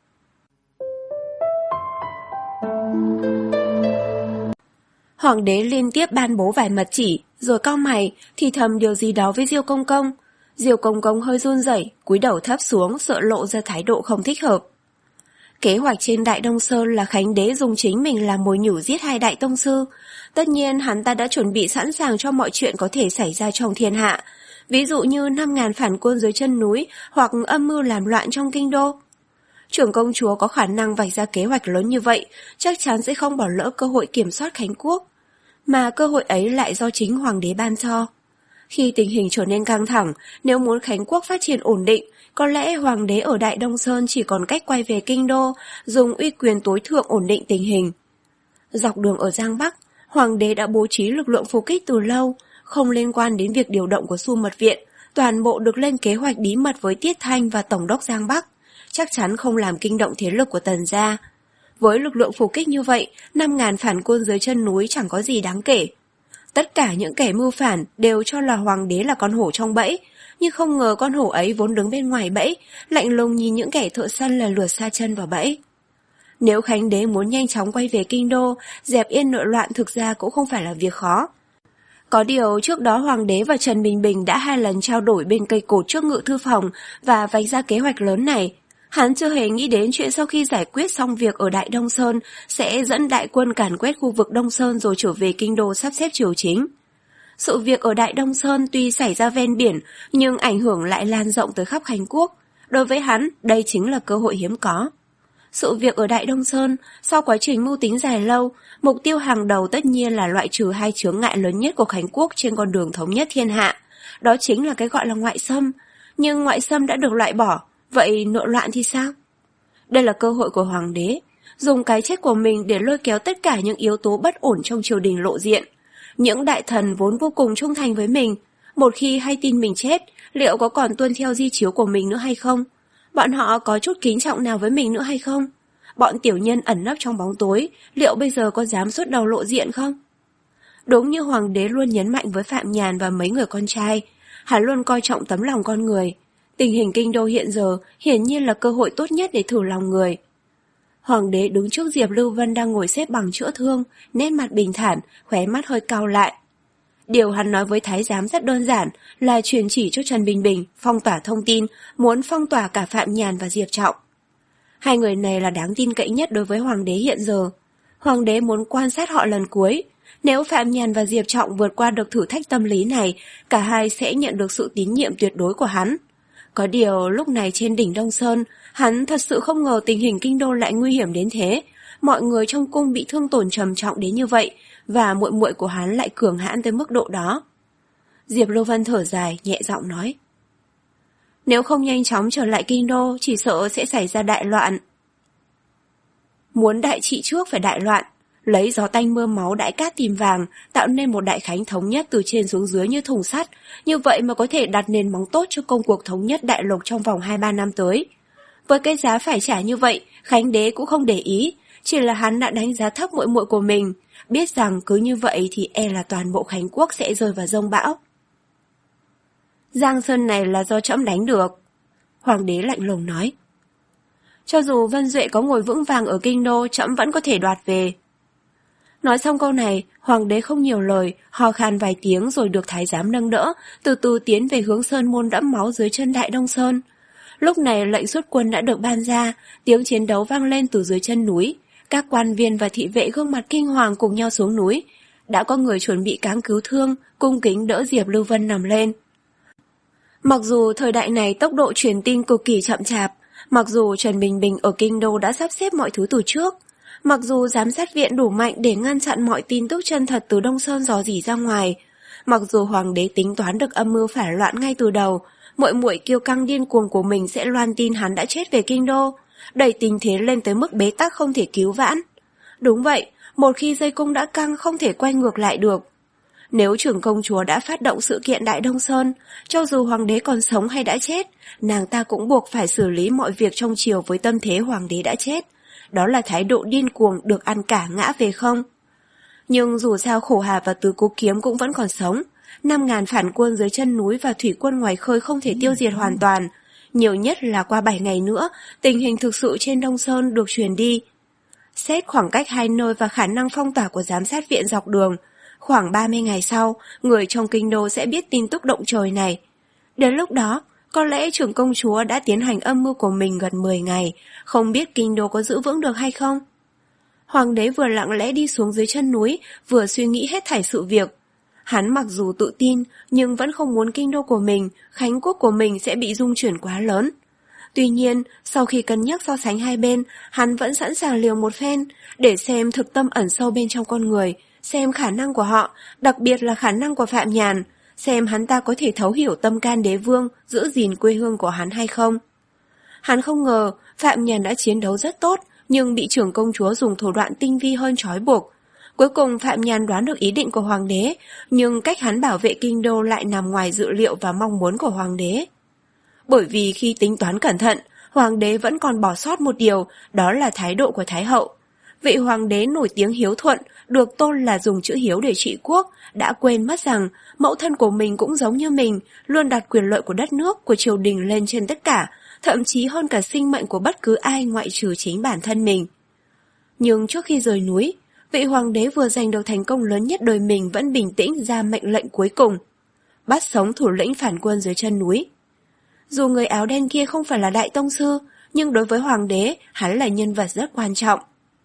S1: Hoàng đế liên tiếp ban bố vài mật chỉ, rồi cau mày, thì thầm điều gì đó với Diêu Công Công. Diêu Công Công hơi run rẩy, cúi đầu thấp xuống, sợ lộ ra thái độ không thích hợp. Kế hoạch trên Đại Đông Sơn là Khánh đế dùng chính mình làm mồi nhử giết hai đại tông sư. Tất nhiên hắn ta đã chuẩn bị sẵn sàng cho mọi chuyện có thể xảy ra trong thiên hạ, ví dụ như năm ngàn phản quân dưới chân núi hoặc âm mưu làm loạn trong kinh đô. Trưởng công chúa có khả năng vạch ra kế hoạch lớn như vậy, chắc chắn sẽ không bỏ lỡ cơ hội kiểm soát Khánh Quốc. Mà cơ hội ấy lại do chính hoàng đế ban cho. Khi tình hình trở nên căng thẳng, nếu muốn Khánh Quốc phát triển ổn định, có lẽ hoàng đế ở Đại Đông Sơn chỉ còn cách quay về kinh đô, dùng uy quyền tối thượng ổn định tình hình. Dọc đường ở Giang Bắc, hoàng đế đã bố trí lực lượng phục kích từ lâu, không liên quan đến việc điều động của Xu Mật Viện, toàn bộ được lên kế hoạch bí mật với Tiết Thanh và Tổng đốc Giang Bắc, chắc chắn không làm kinh động thế lực của Tần gia. Với lực lượng phục kích như vậy, năm ngàn phản quân dưới chân núi chẳng có gì đáng kể. Tất cả những kẻ mưu phản đều cho là hoàng đế là con hổ trong bẫy, nhưng không ngờ con hổ ấy vốn đứng bên ngoài bẫy, lạnh lùng nhìn những kẻ thợ săn là lượt xa chân vào bẫy. Nếu Khánh đế muốn nhanh chóng quay về kinh đô, dẹp yên nội loạn thực ra cũng không phải là việc khó. Có điều trước đó hoàng đế và Trần Bình Bình đã hai lần trao đổi bên cây cột trước ngự thư phòng và vạch ra kế hoạch lớn này. Hắn chưa hề nghĩ đến chuyện sau khi giải quyết xong việc ở Đại Đông Sơn sẽ dẫn đại quân càn quét khu vực Đông Sơn rồi trở về kinh đô sắp xếp triều chính. Sự việc ở Đại Đông Sơn tuy xảy ra ven biển nhưng ảnh hưởng lại lan rộng tới khắp Khánh Quốc. Đối với hắn, đây chính là cơ hội hiếm có. Sự việc ở Đại Đông Sơn, sau quá trình mưu tính dài lâu, mục tiêu hàng đầu tất nhiên là loại trừ hai chướng ngại lớn nhất của Khánh Quốc trên con đường thống nhất thiên hạ. Đó chính là cái gọi là ngoại xâm. Nhưng ngoại xâm đã được loại bỏ, vậy nội loạn thì sao? Đây là cơ hội của hoàng đế, dùng cái chết của mình để lôi kéo tất cả những yếu tố bất ổn trong triều đình lộ diện. Những đại thần vốn vô cùng trung thành với mình, một khi hay tin mình chết, liệu có còn tuân theo di chiếu của mình nữa hay không? Bọn họ có chút kính trọng nào với mình nữa hay không? Bọn tiểu nhân ẩn nấp trong bóng tối, liệu bây giờ có dám xuất đầu lộ diện không? Đúng như hoàng đế luôn nhấn mạnh với Phạm Nhàn và mấy người con trai, hắn luôn coi trọng tấm lòng con người. Tình hình kinh đô hiện giờ hiển nhiên là cơ hội tốt nhất để thử lòng người. Hoàng đế đứng trước Diệp Lưu Vân đang ngồi xếp bằng chữa thương, nét mặt bình thản, khóe mắt hơi cau lại. Điều hắn nói với thái giám rất đơn giản là truyền chỉ cho Trần Bình Bình phong tỏa thông tin, muốn phong tỏa cả Phạm Nhàn và Diệp Trọng. Hai người này là đáng tin cậy nhất đối với hoàng đế hiện giờ. Hoàng đế muốn quan sát họ lần cuối. Nếu Phạm Nhàn và Diệp Trọng vượt qua được thử thách tâm lý này, cả hai sẽ nhận được sự tín nhiệm tuyệt đối của hắn. Có điều lúc này trên đỉnh Đông Sơn, hắn thật sự không ngờ tình hình kinh đô lại nguy hiểm đến thế. Mọi người trong cung bị thương tổn trầm trọng đến như vậy, và muội muội của hắn lại cường hãn tới mức độ đó. Diệp Lưu Vân thở dài, nhẹ giọng nói. Nếu không nhanh chóng trở lại kinh đô, chỉ sợ sẽ xảy ra đại loạn. Muốn đại trị trước phải đại loạn, lấy gió tanh mưa máu đại cát tìm vàng, tạo nên một đại khánh thống nhất từ trên xuống dưới như thùng sắt, như vậy mà có thể đặt nền móng tốt cho công cuộc thống nhất đại lục trong vòng hai ba năm tới. Với cái giá phải trả như vậy, Khánh đế cũng không để ý, chỉ là hắn đã đánh giá thấp muội muội của mình, biết rằng cứ như vậy thì e là toàn bộ Khánh Quốc sẽ rơi vào giông bão. Giang Sơn này là do trẫm đánh được, hoàng đế lạnh lùng nói. Cho dù Vân Duệ có ngồi vững vàng ở kinh đô, trẫm vẫn có thể đoạt về. Nói xong câu này, hoàng đế không nhiều lời, ho khan vài tiếng rồi được thái giám nâng đỡ, từ từ tiến về hướng sơn môn đẫm máu dưới chân Đại Đông Sơn. Lúc này lệnh xuất quân đã được ban ra, tiếng chiến đấu vang lên từ dưới chân núi. Các quan viên và thị vệ gương mặt kinh hoàng cùng nhau xuống núi. Đã có người chuẩn bị cáng cứu thương, cung kính đỡ Diệp Lưu Vân nằm lên. Mặc dù thời đại này tốc độ truyền tin cực kỳ chậm chạp, mặc dù Trần Bình Bình ở kinh đô đã sắp xếp mọi thứ từ trước, mặc dù giám sát viện đủ mạnh để ngăn chặn mọi tin tức chân thật từ Đông Sơn rò rỉ ra ngoài, mặc dù hoàng đế tính toán được âm mưu phản loạn ngay từ đầu, muội muội kiêu căng điên cuồng của mình sẽ loan tin hắn đã chết về kinh đô, đẩy tình thế lên tới mức bế tắc không thể cứu vãn. Đúng vậy, một khi dây cung đã căng không thể quay ngược lại được. Nếu trưởng công chúa đã phát động sự kiện Đại Đông Sơn, cho dù hoàng đế còn sống hay đã chết, nàng ta cũng buộc phải xử lý mọi việc trong triều với tâm thế hoàng đế đã chết. Đó là thái độ điên cuồng được ăn cả ngã về không. Nhưng dù sao Khổ Hà và Tứ Cố Kiếm cũng vẫn còn sống. Năm ngàn phản quân dưới chân núi và thủy quân ngoài khơi không thể tiêu diệt hoàn toàn. Nhiều nhất là qua bảy ngày nữa, tình hình thực sự trên Đông Sơn được truyền đi. Xét khoảng cách hai nơi và khả năng phong tỏa của giám sát viện dọc đường, khoảng ba mươi ngày sau, người trong kinh đô sẽ biết tin tức động trời này. Đến lúc đó, có lẽ trưởng công chúa đã tiến hành âm mưu của mình gần mười ngày, không biết kinh đô có giữ vững được hay không. Hoàng đế vừa lặng lẽ đi xuống dưới chân núi, vừa suy nghĩ hết thảy sự việc. Hắn mặc dù tự tin, nhưng vẫn không muốn kinh đô của mình, Khánh Quốc của mình sẽ bị rung chuyển quá lớn. Tuy nhiên, sau khi cân nhắc so sánh hai bên, hắn vẫn sẵn sàng liều một phen, để xem thực tâm ẩn sâu bên trong con người, xem khả năng của họ, đặc biệt là khả năng của Phạm Nhàn, xem hắn ta có thể thấu hiểu tâm can đế vương, giữ gìn quê hương của hắn hay không. Hắn không ngờ Phạm Nhàn đã chiến đấu rất tốt, nhưng bị trưởng công chúa dùng thủ đoạn tinh vi hơn trói buộc. Cuối cùng Phạm Nhàn đoán được ý định của hoàng đế, nhưng cách hắn bảo vệ kinh đô lại nằm ngoài dự liệu và mong muốn của hoàng đế. Bởi vì khi tính toán cẩn thận, hoàng đế vẫn còn bỏ sót một điều, đó là thái độ của Thái hậu. Vị hoàng đế nổi tiếng hiếu thuận, được tôn là dùng chữ hiếu để trị quốc, đã quên mất rằng mẫu thân của mình cũng giống như mình, luôn đặt quyền lợi của đất nước, của triều đình lên trên tất cả, thậm chí hơn cả sinh mệnh của bất cứ ai ngoại trừ chính bản thân mình. Nhưng trước khi rời núi, vị hoàng đế vừa giành được thành công lớn nhất đời mình vẫn bình tĩnh ra mệnh lệnh cuối cùng: bắt sống thủ lĩnh phản quân dưới chân núi. Dù người áo đen kia không phải là đại tông sư, nhưng đối với hoàng đế, hắn là nhân vật rất quan trọng.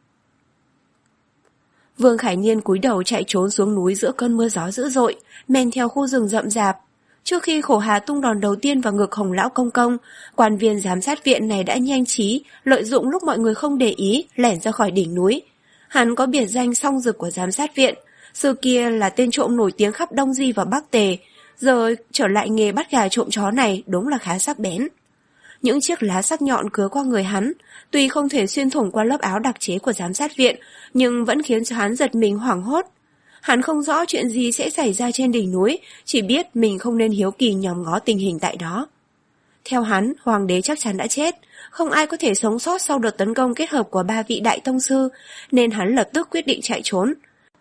S1: Vương Khải Niên cúi đầu chạy trốn xuống núi giữa cơn mưa gió dữ dội, men theo khu rừng rậm rạp. Trước khi Khổ Hà tung đòn đầu tiên vào ngực Hồng Lão Công Công, quan viên giám sát viện này đã nhanh trí, lợi dụng lúc mọi người không để ý, lẻn ra khỏi đỉnh núi. Hắn có biệt danh Song Dực của giám sát viện, xưa kia là tên trộm nổi tiếng khắp Đông Di và Bắc Tề, giờ trở lại nghề bắt gà trộm chó này đúng là khá sắc bén. Những chiếc lá sắc nhọn cứa qua người hắn, tuy không thể xuyên thủng qua lớp áo đặc chế của giám sát viện, nhưng vẫn khiến cho hắn giật mình hoảng hốt. Hắn không rõ chuyện gì sẽ xảy ra trên đỉnh núi, chỉ biết mình không nên hiếu kỳ nhòm ngó tình hình tại đó. Theo hắn, hoàng đế chắc chắn đã chết, không ai có thể sống sót sau đợt tấn công kết hợp của ba vị đại tông sư, nên hắn lập tức quyết định chạy trốn.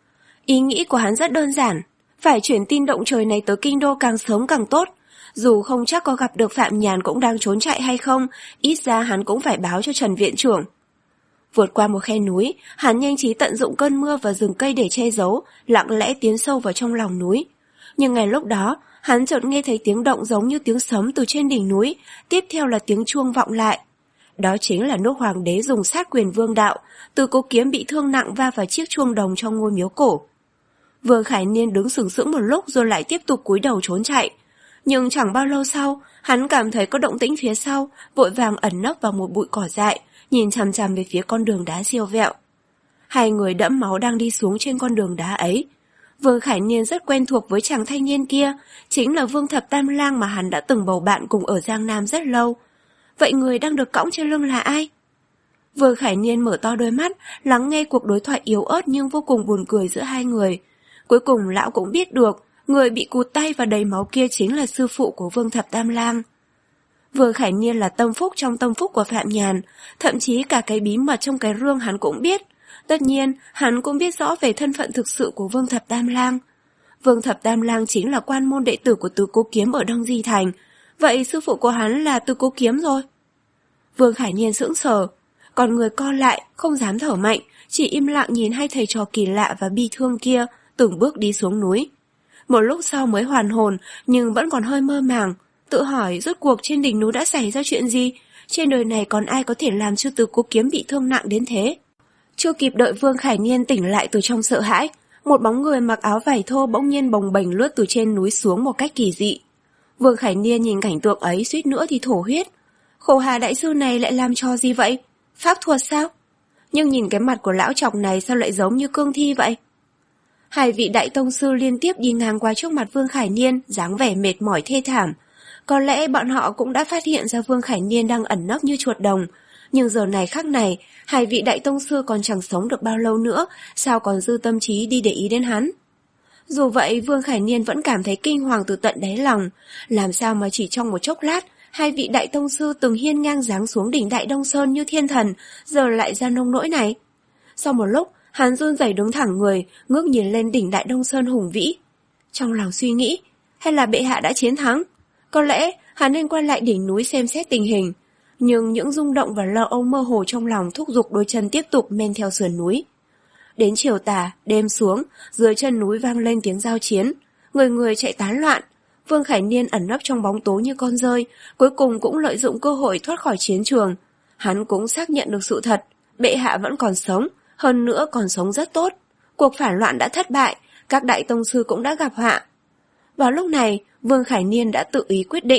S1: Ý nghĩ của hắn rất đơn giản, phải chuyển tin động trời này tới kinh đô càng sớm càng tốt. Dù không chắc có gặp được Phạm Nhàn cũng đang trốn chạy hay không, ít ra hắn cũng phải báo cho Trần viện trưởng. Vượt qua một khe núi, hắn nhanh trí tận dụng cơn mưa và rừng cây để che giấu, lặng lẽ tiến sâu vào trong lòng núi. Nhưng ngay lúc đó, hắn chợt nghe thấy tiếng động giống như tiếng sấm từ trên đỉnh núi, tiếp theo là tiếng chuông vọng lại. Đó chính là lúc hoàng đế dùng sát quyền vương đạo, Từ Cố Kiếm bị thương nặng va vào chiếc chuông đồng trong ngôi miếu cổ. Vương Khải Niên đứng sừng sững một lúc rồi lại tiếp tục cúi đầu trốn chạy. Nhưng chẳng bao lâu sau, hắn cảm thấy có động tĩnh phía sau, vội vàng ẩn nấp vào một bụi cỏ dại, nhìn chằm chằm về phía con đường đá siêu vẹo. Hai người đẫm máu đang đi xuống trên con đường đá ấy. Vương Khải Niên rất quen thuộc với chàng thanh niên kia, chính là Vương Thập Tam Lang mà hắn đã từng bầu bạn cùng ở Giang Nam rất lâu. Vậy người đang được cõng trên lưng là ai? Vương Khải Niên mở to đôi mắt, lắng nghe cuộc đối thoại yếu ớt nhưng vô cùng buồn cười giữa hai người. Cuối cùng lão cũng biết được, người bị cụt tay và đầy máu kia chính là sư phụ của Vương Thập Tam Lang. Vương Khải Niên là tâm phúc trong tâm phúc của Phạm Nhàn, thậm chí cả cái bí mật trong cái rương hắn cũng biết. Tất nhiên, hắn cũng biết rõ về thân phận thực sự của Vương Thập Tam Lang. Vương Thập Tam Lang chính là quan môn đệ tử của Từ Cố Kiếm ở Đông Di Thành. Vậy sư phụ của hắn là Từ Cố Kiếm rồi. Vương Khải Niên sững sờ, còn người co lại, không dám thở mạnh, chỉ im lặng nhìn hai thầy trò kỳ lạ và bi thương kia từng bước đi xuống núi. Một lúc sau mới hoàn hồn, nhưng vẫn còn hơi mơ màng, tự hỏi rốt cuộc trên đỉnh núi đã xảy ra chuyện gì, trên đời này còn ai có thể làm cho Từ Cố Kiếm bị thương nặng đến thế. Chưa kịp đợi Vương Khải Niên tỉnh lại từ trong sợ hãi, một bóng người mặc áo vải thô bỗng nhiên bồng bềnh lướt từ trên núi xuống một cách kỳ dị. Vương Khải Niên nhìn cảnh tượng ấy suýt nữa thì thổ huyết. Khổ Hà đại sư này lại làm trò gì vậy? Pháp thuật sao? Nhưng nhìn cái mặt của lão trọc này sao lại giống như cương thi vậy? Hai vị đại tông sư liên tiếp đi ngang qua trước mặt Vương Khải Niên, dáng vẻ mệt mỏi thê thảm. Có lẽ bọn họ cũng đã phát hiện ra Vương Khải Niên đang ẩn nấp như chuột đồng. Nhưng giờ này khắc này, hai vị đại tông sư còn chẳng sống được bao lâu nữa, sao còn dư tâm trí đi để ý đến hắn. Dù vậy, Vương Khải Niên vẫn cảm thấy kinh hoàng từ tận đáy lòng. Làm sao mà chỉ trong một chốc lát, hai vị đại tông sư từng hiên ngang giáng xuống đỉnh Đại Đông Sơn như thiên thần, giờ lại ra nông nỗi này. Sau một lúc, hắn run rẩy đứng thẳng người, ngước nhìn lên đỉnh Đại Đông Sơn hùng vĩ. Trong lòng suy nghĩ, hay là bệ hạ đã chiến thắng? Có lẽ hắn nên quay lại đỉnh núi xem xét tình hình. Nhưng những rung động và lo âu mơ hồ trong lòng thúc giục đôi chân tiếp tục men theo sườn núi. Đến chiều tà, đêm xuống, dưới chân núi vang lên tiếng giao chiến. Người người chạy tán loạn. Vương Khải Niên ẩn nấp trong bóng tối như con dơi, cuối cùng cũng lợi dụng cơ hội thoát khỏi chiến trường. Hắn cũng xác nhận được sự thật, bệ hạ vẫn còn sống, hơn nữa còn sống rất tốt. Cuộc phản loạn đã thất bại, các đại tông sư cũng đã gặp họa. Vào lúc này, Vương Khải Niên đã tự ý quyết định,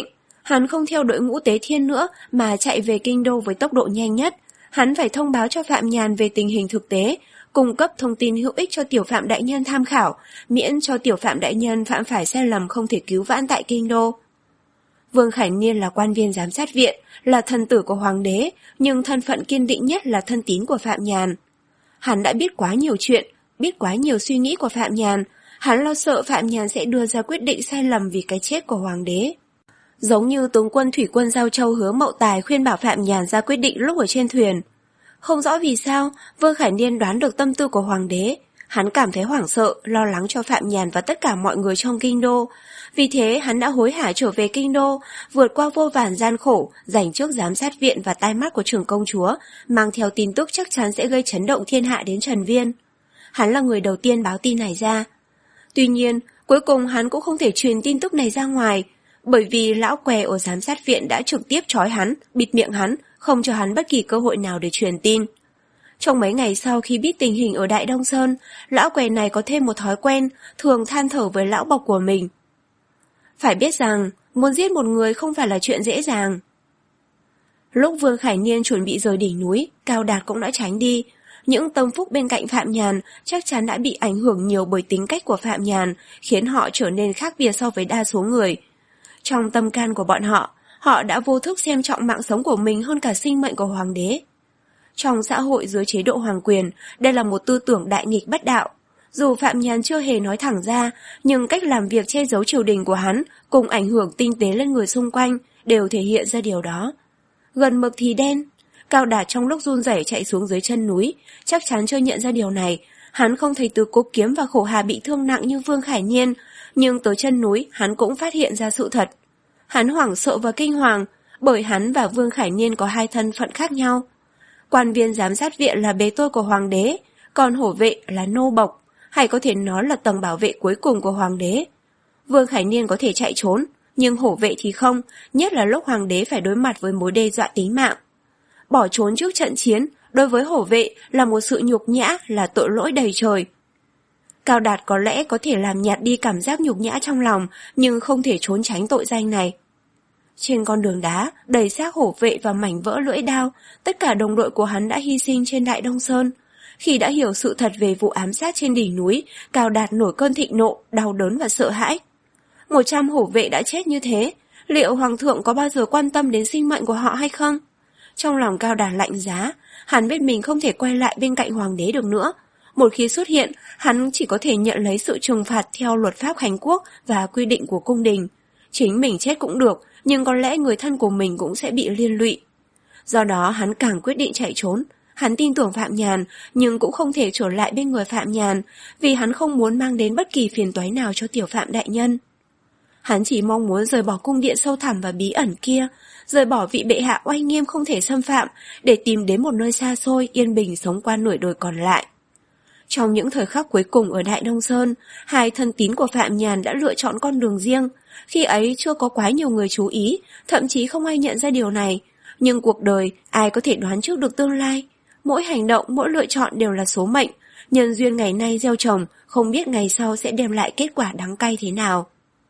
S1: Hắn không theo đội ngũ Tế Thiên nữa mà chạy về kinh đô với tốc độ nhanh nhất. Hắn phải thông báo cho Phạm Nhàn về tình hình thực tế, cung cấp thông tin hữu ích cho Tiểu Phạm đại nhân tham khảo, miễn cho Tiểu Phạm đại nhân phạm phải sai lầm không thể cứu vãn tại kinh đô. Vương Khải Niên là quan viên giám sát viện, là thần tử của hoàng đế, nhưng thân phận kiên định nhất là thân tín của Phạm Nhàn. Hắn đã biết quá nhiều chuyện, biết quá nhiều suy nghĩ của Phạm Nhàn, hắn lo sợ Phạm Nhàn sẽ đưa ra quyết định sai lầm vì cái chết của hoàng đế. Giống như tướng quân thủy quân Giao Châu Hứa Mậu Tài khuyên bảo Phạm Nhàn ra quyết định lúc ở trên thuyền. Không rõ vì sao, Vương Khải Niên đoán được tâm tư của hoàng đế. Hắn cảm thấy hoảng sợ, lo lắng cho Phạm Nhàn và tất cả mọi người trong kinh đô. Vì thế, hắn đã hối hả trở về kinh đô, vượt qua vô vàn gian khổ, giành trước giám sát viện và tai mắt của trưởng công chúa, mang theo tin tức chắc chắn sẽ gây chấn động thiên hạ đến Trần Viên. Hắn là người đầu tiên báo tin này ra. Tuy nhiên, cuối cùng hắn cũng không thể truyền tin tức này ra ngoài, bởi vì lão què ở giám sát viện đã trực tiếp trói hắn, bịt miệng hắn, không cho hắn bất kỳ cơ hội nào để truyền tin. Trong mấy ngày sau khi biết tình hình ở Đại Đông Sơn, lão què này có thêm một thói quen, thường than thở với lão bộc của mình. Phải biết rằng, muốn giết một người không phải là chuyện dễ dàng. Lúc Vương Khải Niên chuẩn bị rời đỉnh núi, Cao Đạt cũng đã tránh đi. Những tâm phúc bên cạnh Phạm Nhàn chắc chắn đã bị ảnh hưởng nhiều bởi tính cách của Phạm Nhàn, khiến họ trở nên khác biệt so với đa số người. Trong tâm can của bọn họ, họ đã vô thức xem trọng mạng sống của mình hơn cả sinh mệnh của hoàng đế. Trong xã hội dưới chế độ hoàng quyền, đây là một tư tưởng đại nghịch bất đạo. Dù Phạm Nhàn chưa hề nói thẳng ra, nhưng cách làm việc che giấu triều đình của hắn cùng ảnh hưởng tinh tế lên người xung quanh đều thể hiện ra điều đó. Gần mực thì đen. Cao Đạt trong lúc run rẩy chạy xuống dưới chân núi, chắc chắn chưa nhận ra điều này. Hắn không thấy Tứ Cố Kiếm và Khổ Hà bị thương nặng như Vương Khải Niên, nhưng tới chân núi hắn cũng phát hiện ra sự thật. Hắn hoảng sợ và kinh hoàng, bởi hắn và Vương Khải Niên có hai thân phận khác nhau. Quan viên giám sát viện là bề tôi của hoàng đế, còn hổ vệ là nô bộc, hay có thể nói là tầng bảo vệ cuối cùng của hoàng đế. Vương Khải Niên có thể chạy trốn, nhưng hổ vệ thì không, nhất là lúc hoàng đế phải đối mặt với mối đe dọa tính mạng. Bỏ trốn trước trận chiến, đối với hổ vệ là một sự nhục nhã, là tội lỗi đầy trời. Cao Đạt có lẽ có thể làm nhạt đi cảm giác nhục nhã trong lòng, nhưng không thể trốn tránh tội danh này. Trên con đường đá, đầy xác hổ vệ và mảnh vỡ lưỡi đao, tất cả đồng đội của hắn đã hy sinh trên Đại Đông Sơn. Khi đã hiểu sự thật về vụ ám sát trên đỉnh núi, Cao Đạt nổi cơn thịnh nộ, đau đớn và sợ hãi. Một trăm hổ vệ đã chết như thế, liệu hoàng thượng có bao giờ quan tâm đến sinh mệnh của họ hay không? Trong lòng Cao Đạt lạnh giá, hắn biết mình không thể quay lại bên cạnh hoàng đế được nữa. Một khi xuất hiện, hắn chỉ có thể nhận lấy sự trừng phạt theo luật pháp Khánh Quốc và quy định của cung đình. Chính mình chết cũng được, nhưng có lẽ người thân của mình cũng sẽ bị liên lụy. Do đó hắn càng quyết định chạy trốn. Hắn tin tưởng Phạm Nhàn, nhưng cũng không thể trở lại bên người Phạm Nhàn, vì hắn không muốn mang đến bất kỳ phiền toái nào cho Tiểu Phạm đại nhân. Hắn chỉ mong muốn rời bỏ cung điện sâu thẳm và bí ẩn kia, rời bỏ vị bệ hạ oai nghiêm không thể xâm phạm, để tìm đến một nơi xa xôi, yên bình sống qua nửa đời còn lại. Trong những thời khắc cuối cùng ở Đại Đông Sơn, hai thân tín của Phạm Nhàn đã lựa chọn con đường riêng. Khi ấy chưa có quá nhiều người chú ý, thậm chí không ai nhận ra điều này. Nhưng cuộc đời, ai có thể đoán trước được tương lai? Mỗi hành động, mỗi lựa chọn đều là số mệnh. Nhân duyên ngày nay gieo trồng, không biết ngày sau sẽ đem lại kết quả đắng cay thế nào.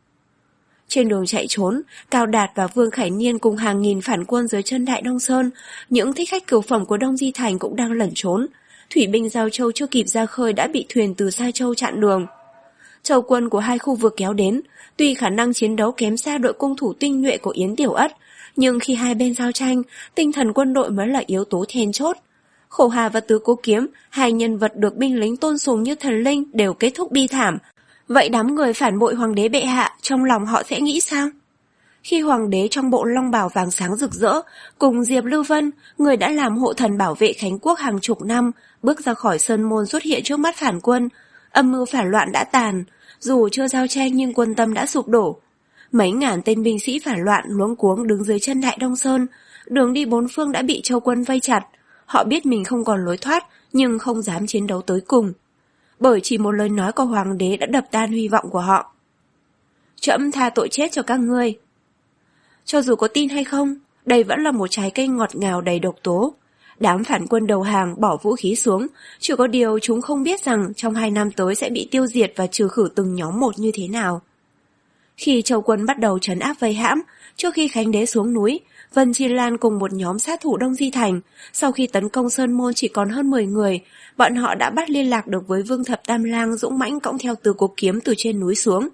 S1: Trên đường chạy trốn, Cao Đạt và Vương Khải Niên cùng hàng nghìn phản quân dưới chân Đại Đông Sơn, những thích khách cửu phẩm của Đông Di Thành cũng đang lẩn trốn. Thủy binh Giao Châu chưa kịp ra khơi đã bị thuyền từ Sa Châu chặn đường. Châu quân của hai khu vực kéo đến, tuy khả năng chiến đấu kém xa đội cung thủ tinh nhuệ của Yến Tiểu Ất, nhưng khi hai bên giao tranh, tinh thần quân đội mới là yếu tố then chốt. Khổ Hà và Tứ Cố Kiếm, hai nhân vật được binh lính tôn sùng như thần linh, đều kết thúc bi thảm. Vậy đám người phản bội hoàng đế bệ hạ, trong lòng họ sẽ nghĩ sao? Khi hoàng đế trong bộ long bào vàng sáng rực rỡ, cùng Diệp Lưu Vân, người đã làm hộ thần bảo vệ Khánh Quốc hàng chục năm, bước ra khỏi sơn môn xuất hiện trước mắt phản quân, âm mưu phản loạn đã tàn, dù chưa giao tranh nhưng quân tâm đã sụp đổ. Mấy ngàn tên binh sĩ phản loạn luống cuống đứng dưới chân Đại Đông Sơn, đường đi bốn phương đã bị châu quân vây chặt. Họ biết mình không còn lối thoát, nhưng không dám chiến đấu tới cùng. Bởi chỉ một lời nói của hoàng đế đã đập tan hy vọng của họ. Trẫm tha tội chết cho các ngươi. Cho dù có tin hay không, đây vẫn là một trái cây ngọt ngào đầy độc tố. Đám phản quân đầu hàng bỏ vũ khí xuống, chỉ có điều chúng không biết rằng trong hai năm tới sẽ bị tiêu diệt và trừ khử từng nhóm một như thế nào. Khi Châu Quân bắt đầu trấn áp vây hãm, trước khi Khánh Đế xuống núi, Vân Chi Lan cùng một nhóm sát thủ Đông Di Thành, sau khi tấn công Sơn Môn chỉ còn hơn mười người, bọn họ đã bắt liên lạc được với Vương Thập Tam Lang dũng mãnh cõng theo Tứ Cố kiếm từ trên núi xuống.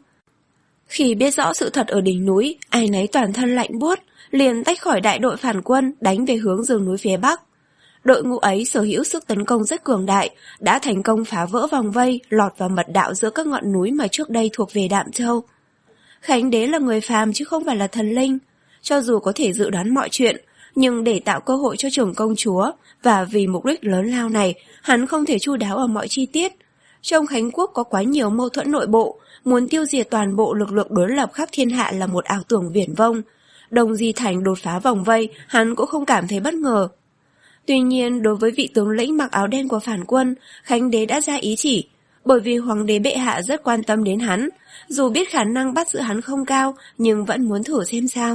S1: Khi biết rõ sự thật ở đỉnh núi, ai nấy toàn thân lạnh buốt, liền tách khỏi đại đội phản quân đánh về hướng rừng núi phía bắc. Đội ngũ ấy sở hữu sức tấn công rất cường đại, đã thành công phá vỡ vòng vây, lọt vào mật đạo giữa các ngọn núi mà trước đây thuộc về Đạm Châu. Khánh Đế là người phàm chứ không phải là thần linh, cho dù có thể dự đoán mọi chuyện, nhưng để tạo cơ hội cho trưởng công chúa, và vì mục đích lớn lao này, hắn không thể chu đáo ở mọi chi tiết. Trong Khánh Quốc có quá nhiều mâu thuẫn nội bộ, muốn tiêu diệt toàn bộ lực lượng đối lập khắp thiên hạ là một ảo tưởng viển vông. Đông Di Thành đột phá vòng vây, hắn cũng không cảm thấy bất ngờ. Tuy nhiên, đối với vị tướng lĩnh mặc áo đen của phản quân, Khánh Đế đã ra ý chỉ, bởi vì Hoàng đế bệ hạ rất quan tâm đến hắn, dù biết khả năng bắt giữ hắn không cao, nhưng vẫn muốn thử xem sao.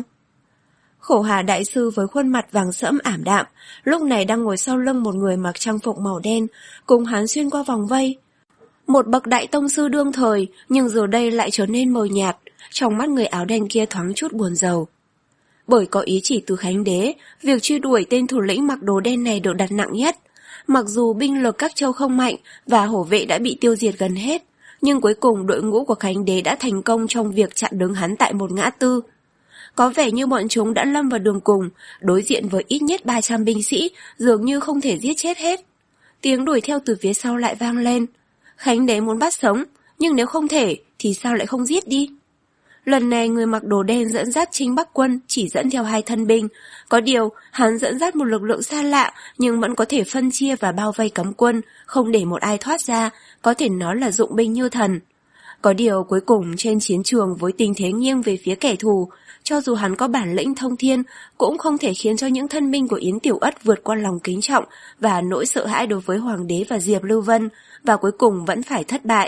S1: Khổ Hà đại sư với khuôn mặt vàng sẫm ảm đạm, lúc này đang ngồi sau lưng một người mặc trang phục màu đen, cùng hắn xuyên qua vòng vây. Một bậc đại tông sư đương thời, nhưng giờ đây lại trở nên mờ nhạt, trong mắt người áo đen kia thoáng chút buồn rầu. Bởi có ý chỉ từ Khánh Đế, việc truy đuổi tên thủ lĩnh mặc đồ đen này được đặt nặng nhất. Mặc dù binh lực các châu không mạnh và hổ vệ đã bị tiêu diệt gần hết, nhưng cuối cùng đội ngũ của Khánh Đế đã thành công trong việc chặn đứng hắn tại một ngã tư. Có vẻ như bọn chúng đã lâm vào đường cùng, đối diện với ít nhất ba trăm binh sĩ, dường như không thể giết chết hết. Tiếng đuổi theo từ phía sau lại vang lên. Khánh Đế muốn bắt sống, nhưng nếu không thể, thì sao lại không giết đi? Lần này người mặc đồ đen dẫn dắt Trinh Bắc quân chỉ dẫn theo hai thân binh. Có điều, hắn dẫn dắt một lực lượng xa lạ, nhưng vẫn có thể phân chia và bao vây cấm quân, không để một ai thoát ra, có thể nói là dụng binh như thần. Có điều cuối cùng trên chiến trường với tình thế nghiêng về phía kẻ thù, cho dù hắn có bản lĩnh thông thiên, cũng không thể khiến cho những thân binh của Yến Tiểu Ất vượt qua lòng kính trọng và nỗi sợ hãi đối với Hoàng đế và Diệp Lưu Vân, và cuối cùng vẫn phải thất bại.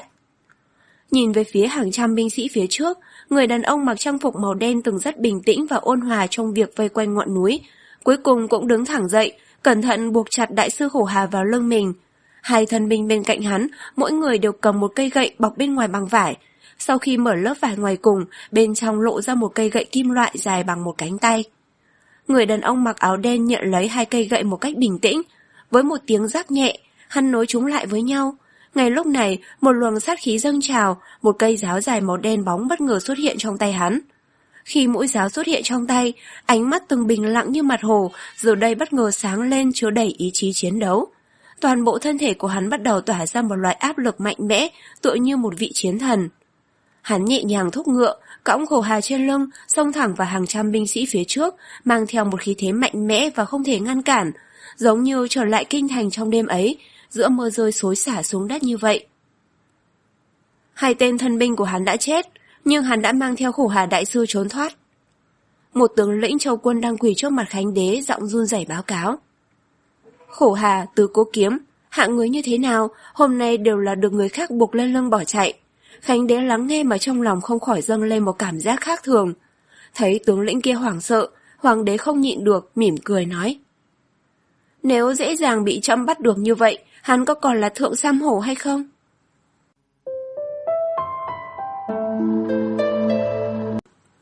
S1: Nhìn về phía hàng trăm binh sĩ phía trước, người đàn ông mặc trang phục màu đen từng rất bình tĩnh và ôn hòa trong việc vây quanh ngọn núi, cuối cùng cũng đứng thẳng dậy, cẩn thận buộc chặt đại sư Khổ Hà vào lưng mình. Hai thân binh bên cạnh hắn, mỗi người đều cầm một cây gậy bọc bên ngoài bằng vải. Sau khi mở lớp vải ngoài cùng, bên trong lộ ra một cây gậy kim loại dài bằng một cánh tay. Người đàn ông mặc áo đen nhận lấy hai cây gậy một cách bình tĩnh. Với một tiếng rắc nhẹ, hắn nối chúng lại với nhau. Ngay lúc này, một luồng sát khí dâng trào, một cây giáo dài màu đen bóng bất ngờ xuất hiện trong tay hắn. Khi mũi giáo xuất hiện trong tay, ánh mắt từng bình lặng như mặt hồ, giờ đây bất ngờ sáng lên chứa đầy ý chí chiến đấu. Toàn bộ thân thể của hắn bắt đầu tỏa ra một loại áp lực mạnh mẽ, tựa như một vị chiến thần. Hắn nhẹ nhàng thúc ngựa, cõng Khổ Hà trên lưng, xông thẳng vào hàng trăm binh sĩ phía trước, mang theo một khí thế mạnh mẽ và không thể ngăn cản, giống như trở lại kinh thành trong đêm ấy, giữa mưa rơi xối xả xuống đất như vậy. Hai tên thân binh của hắn đã chết, nhưng hắn đã mang theo Khổ Hà đại sư trốn thoát. Một tướng lĩnh Châu quân đang quỳ trước mặt Khánh Đế, giọng run rẩy báo cáo. Khổ Hà, Tứ Cố kiếm, hạng người như thế nào, hôm nay đều là được người khác buộc lên lưng bỏ chạy. Khánh Đế lắng nghe mà trong lòng không khỏi dâng lên một cảm giác khác thường. Thấy tướng lĩnh kia hoảng sợ, Hoàng đế không nhịn được, mỉm cười nói. Nếu dễ dàng bị trẫm bắt được như vậy, hắn có còn là thượng Sam Hổ hay không?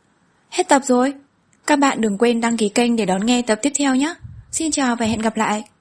S2: Hết tập rồi. Các bạn đừng quên đăng ký kênh để đón nghe tập tiếp theo nhé. Xin chào và hẹn gặp lại.